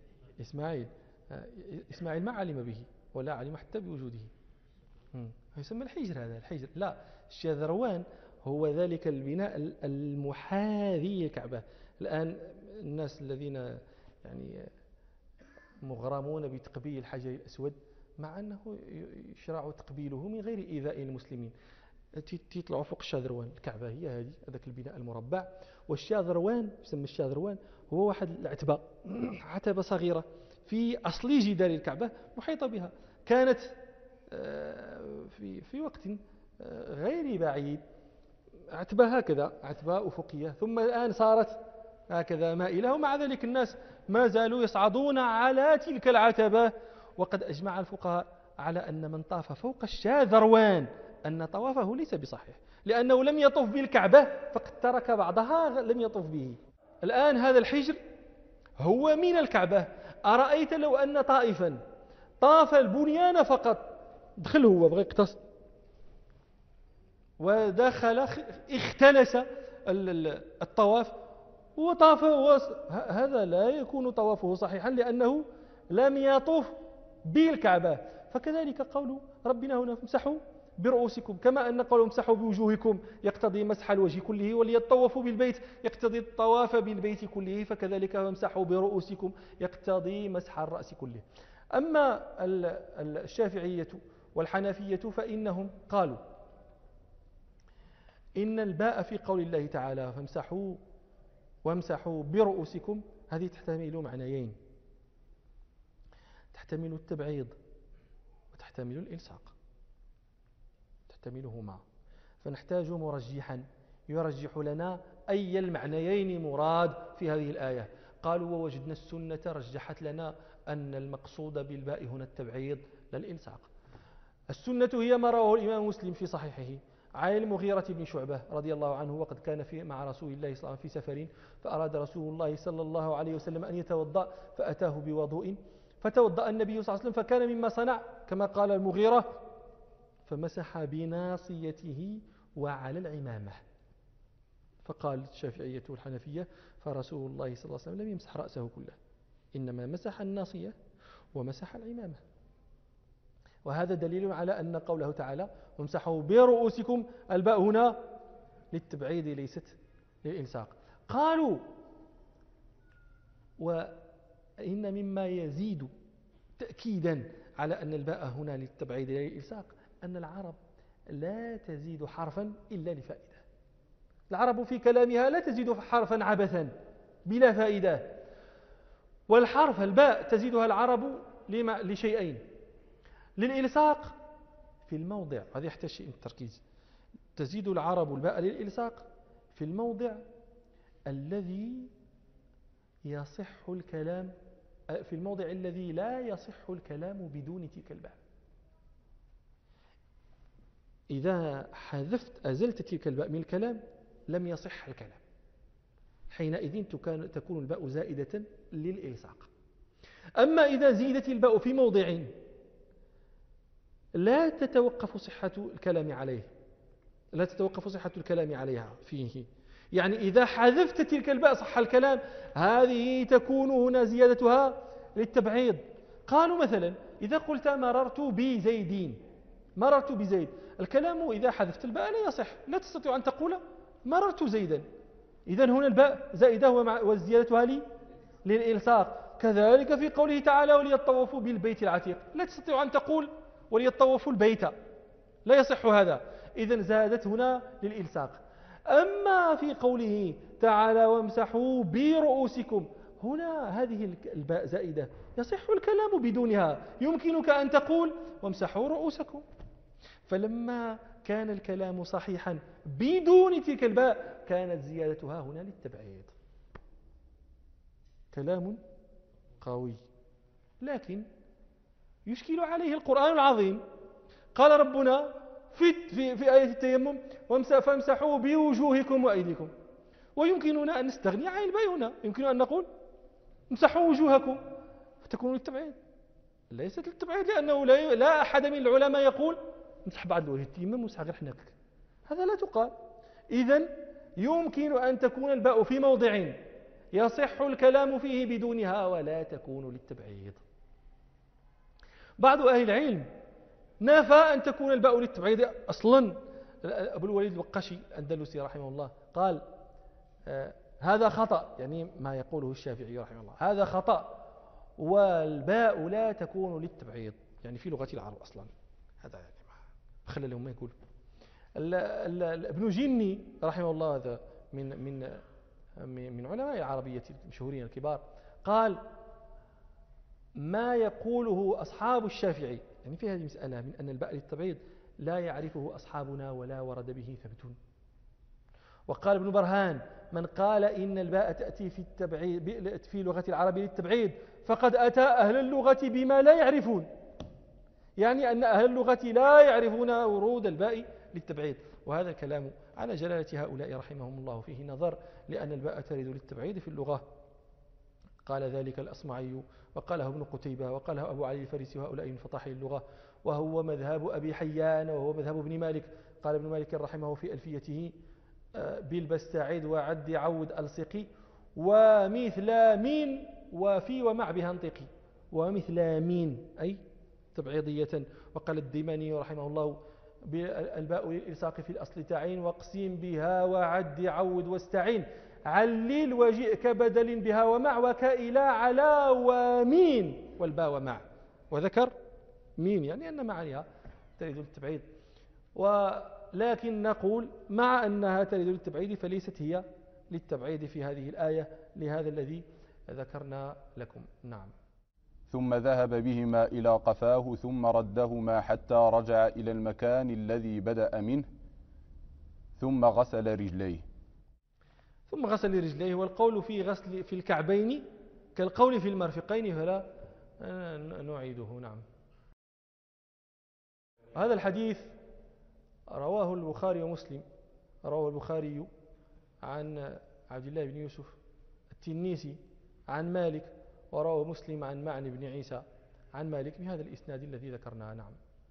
إسماعيل ما علم به ولا علم حتى بوجوده، يسمى الحجر. هذا الحجر لا، الشاذروان هو ذلك البناء المحاذي للكعبة. الآن الناس الذين يعني مغرمون بتقبيل الحجر الأسود، مع أنه يشرع تقبيله من غير إيذاء المسلمين، تطلعوا فوق الشاذروان. الكعبة هي هذه، هذاك البناء المربع. والشاذروان يسمى الشاذروان هو واحد العتبة، عتبة صغيرة في أصل جدار الكعبة محيطة بها، كانت في وقت غير بعيد عتبة هكذا، عتبة أفقية، ثم الآن صارت هكذا مائلة، ومع ذلك الناس ما زالوا يصعدون على تلك العتبة. وقد أجمع الفقهاء على أن من طاف فوق الشاذروان أن طوافه ليس بصحيح، لأنه لم يطف بالكعبة فقد ترك بعضها لم يطف به. الآن هذا الحجر هو من الكعبة. أرأيت لو أن طائفا طاف البنيان فقط، دخل هو بغى يقتصد ودخل اختلس الطواف وطاف، هذا لا يكون طوافه صحيحا لأنه لم يطوف بالكعبة. فكذلك قول ربنا هنا امسحوا برؤوسكم، كما أن قول امسحوا بوجوهكم يقتضي مسح الوجه كله، وليطوفوا بالبيت يقتضي الطواف بالبيت كله، فكذلك امسحوا برؤوسكم يقتضي مسح الرأس كله. أما الشافعية والحنفية فإنهم قالوا إن الباء في قول الله تعالى وامسحوا برؤوسكم هذه تحتمل معنيين، تحتمل التبعيض وتحتمل الإلصاق، تحتملهما. فنحتاج مرجحا يرجح لنا أي المعنيين مراد في هذه الآية. قالوا ووجدنا السنة رجحت لنا أن المقصود بالباء هنا التبعيض لا الإلصاق. السنة هي ما رواه الإمام مسلم في صحيحه عن المغيرة بن شعبة رضي الله عنه، وقد كان مع رسول الله صلى الله عليه وسلم في سفر، فأراد رسول الله صلى الله عليه وسلم أن يتوضأ فأتاه بوضوء، فتوضأ النبي صلى الله عليه وسلم، فكان مما صنع كما قال المغيرة فمسح بناصيته وعلى العمامة. فقال الشافعية والحنفية فرسول الله صلى الله عليه وسلم لم يمسح رأسه كله، إنما مسح الناصية ومسح العمامة. وهذا دليل على أن قوله تعالى وامسحوا برؤوسكم الباء هنا للتبعيد ليست للإلصاق. قالوا وإن مما يزيد تأكيدا على أن الباء هنا للتبعيد لا للإلصاق أن العرب لا تزيد حرفا إلا لفائدة. العرب في كلامها لا تزيد حرفا عبثا بلا فائدة. والحرف الباء تزيدها العرب لشيئين: للإلصاق في الموضع، هذا يحتاج شيء من التركيز، تزيد العرب الباء للإلصاق في الموضع الذي يصح الكلام، في الموضع الذي لا يصح الكلام بدون تلك الباء. إذا أزلت تلك الباء من الكلام لم يصح الكلام، حينئذ تكون الباء زائدة للإلصاق. أما إذا زيدت الباء في موضع لا تتوقف صحة الكلام عليه، لا تتوقف صحة الكلام عليها فيه، يعني إذا حذفت تلك الباء صح الكلام، هذه تكون هنا زيادتها للتبعيض. قالوا مثلا إذا قلت مررت بزيدين، مررت بزيد، الكلام إذا حذفت الباء لا يصح، لا تستطيع أن تقول مررت زيدا، إذن هنا الباء زائدة وزيادتها للإلصاق. كذلك في قوله تعالى وليطوفوا بالبيت العتيق، لا تستطيع أن تقول وليطوفوا البيت، لا يصح هذا، إذن زادت هنا للإلصاق. أما في قوله تعالى وامسحوا برؤوسكم، هنا هذه الباء زائدة يصح الكلام بدونها، يمكنك أن تقول وامسحوا رؤوسكم. فلما كان الكلام صحيحا بدون تلك الباء كانت زيادتها هنا للتبعيض. كلام قوي، لكن يشكل عليه القرآن العظيم. قال ربنا في آية التيمم فامسحوا بوجوهكم وأيديكم، ويمكننا أن نستغني عن الباء هنا، يمكن أن نقول امسحوا وجوهكم فتكون للتبعيض، ليست للتبعيض، لأنه لا أحد من العلماء يقول امسح بعض الوجه، التيمم وامسح غير حناكك، هذا لا تقال. إذن يمكن أن تكون الباء في موضع يصح الكلام فيه بدونها ولا تكون للتبعيض. بعض أهل العلم نفى أن تكون الباء للتبعيض أصلا. أبو الوليد الوقاشي الأندلسي رحمه الله قال هذا خطأ، يعني ما يقوله الشافعي رحمه الله، هذا خطأ، والباء لا تكون للتبعيض، يعني في لغة العرب أصلا، هذا يعني خلى لهم ما يقول. ابن جني رحمه الله هذا من علماء العربية المشهورين الكبار، قال ما يقوله أصحاب الشافعي يعني في هذه المسألة من أن الباء للتبعيض لا يعرفه أصحابنا ولا ورد به ثبت. وقال ابن برهان من قال إن الباء تأتي في التبعيض في لغة العرب للتبعيض فقد أتى أهل اللغة بما لا يعرفون، يعني أن أهل اللغة لا يعرفون ورود الباء للتبعيض. وهذا الكلام على جلالة هؤلاء رحمهم الله فيه نظر، لأن الباء ترد للتبعيض في اللغة. قال ذلك الأصمعي وقاله ابن قتيبة وقاله أبو علي الفارسي وهؤلاء من فطاحل اللغة، وهو مذهب أبي حيان وهو مذهب ابن مالك. قال ابن مالك رحمه في ألفيته بالبستعيد وعد عود ألصقي ومثل مين وفي ومع بها انطقي، ومثل مين أي تبعيضية. وقال الديماني رحمه الله بالباء للإلصاق في الأصل تعين واقسم بها وعد عود واستعين علل وجئك بدل بها ومع وكائلا على ومين والباء ومع، وذكر مين يعني أن معانيها تريد للتبعيض. ولكن نقول مع أنها تريد للتبعيض فليست هي للتبعيض في هذه الآية لهذا الذي ذكرنا لكم. نعم. ثم ذهب بهما إلى قفاه ثم ردهما حتى رجع إلى المكان الذي بدأ منه ثم غسل رجليه. ثم غسل رجليه، والقول في غسل في الكعبين كالقول في المرفقين فلا نعيده. نعم. هذا الحديث رواه البخاري ومسلم، رواه البخاري عن عبد الله بن يوسف التنيسي عن مالك، ورواه مسلم عن معن بن عيسى عن مالك بهذا الإسناد الذي ذكرناه. نعم.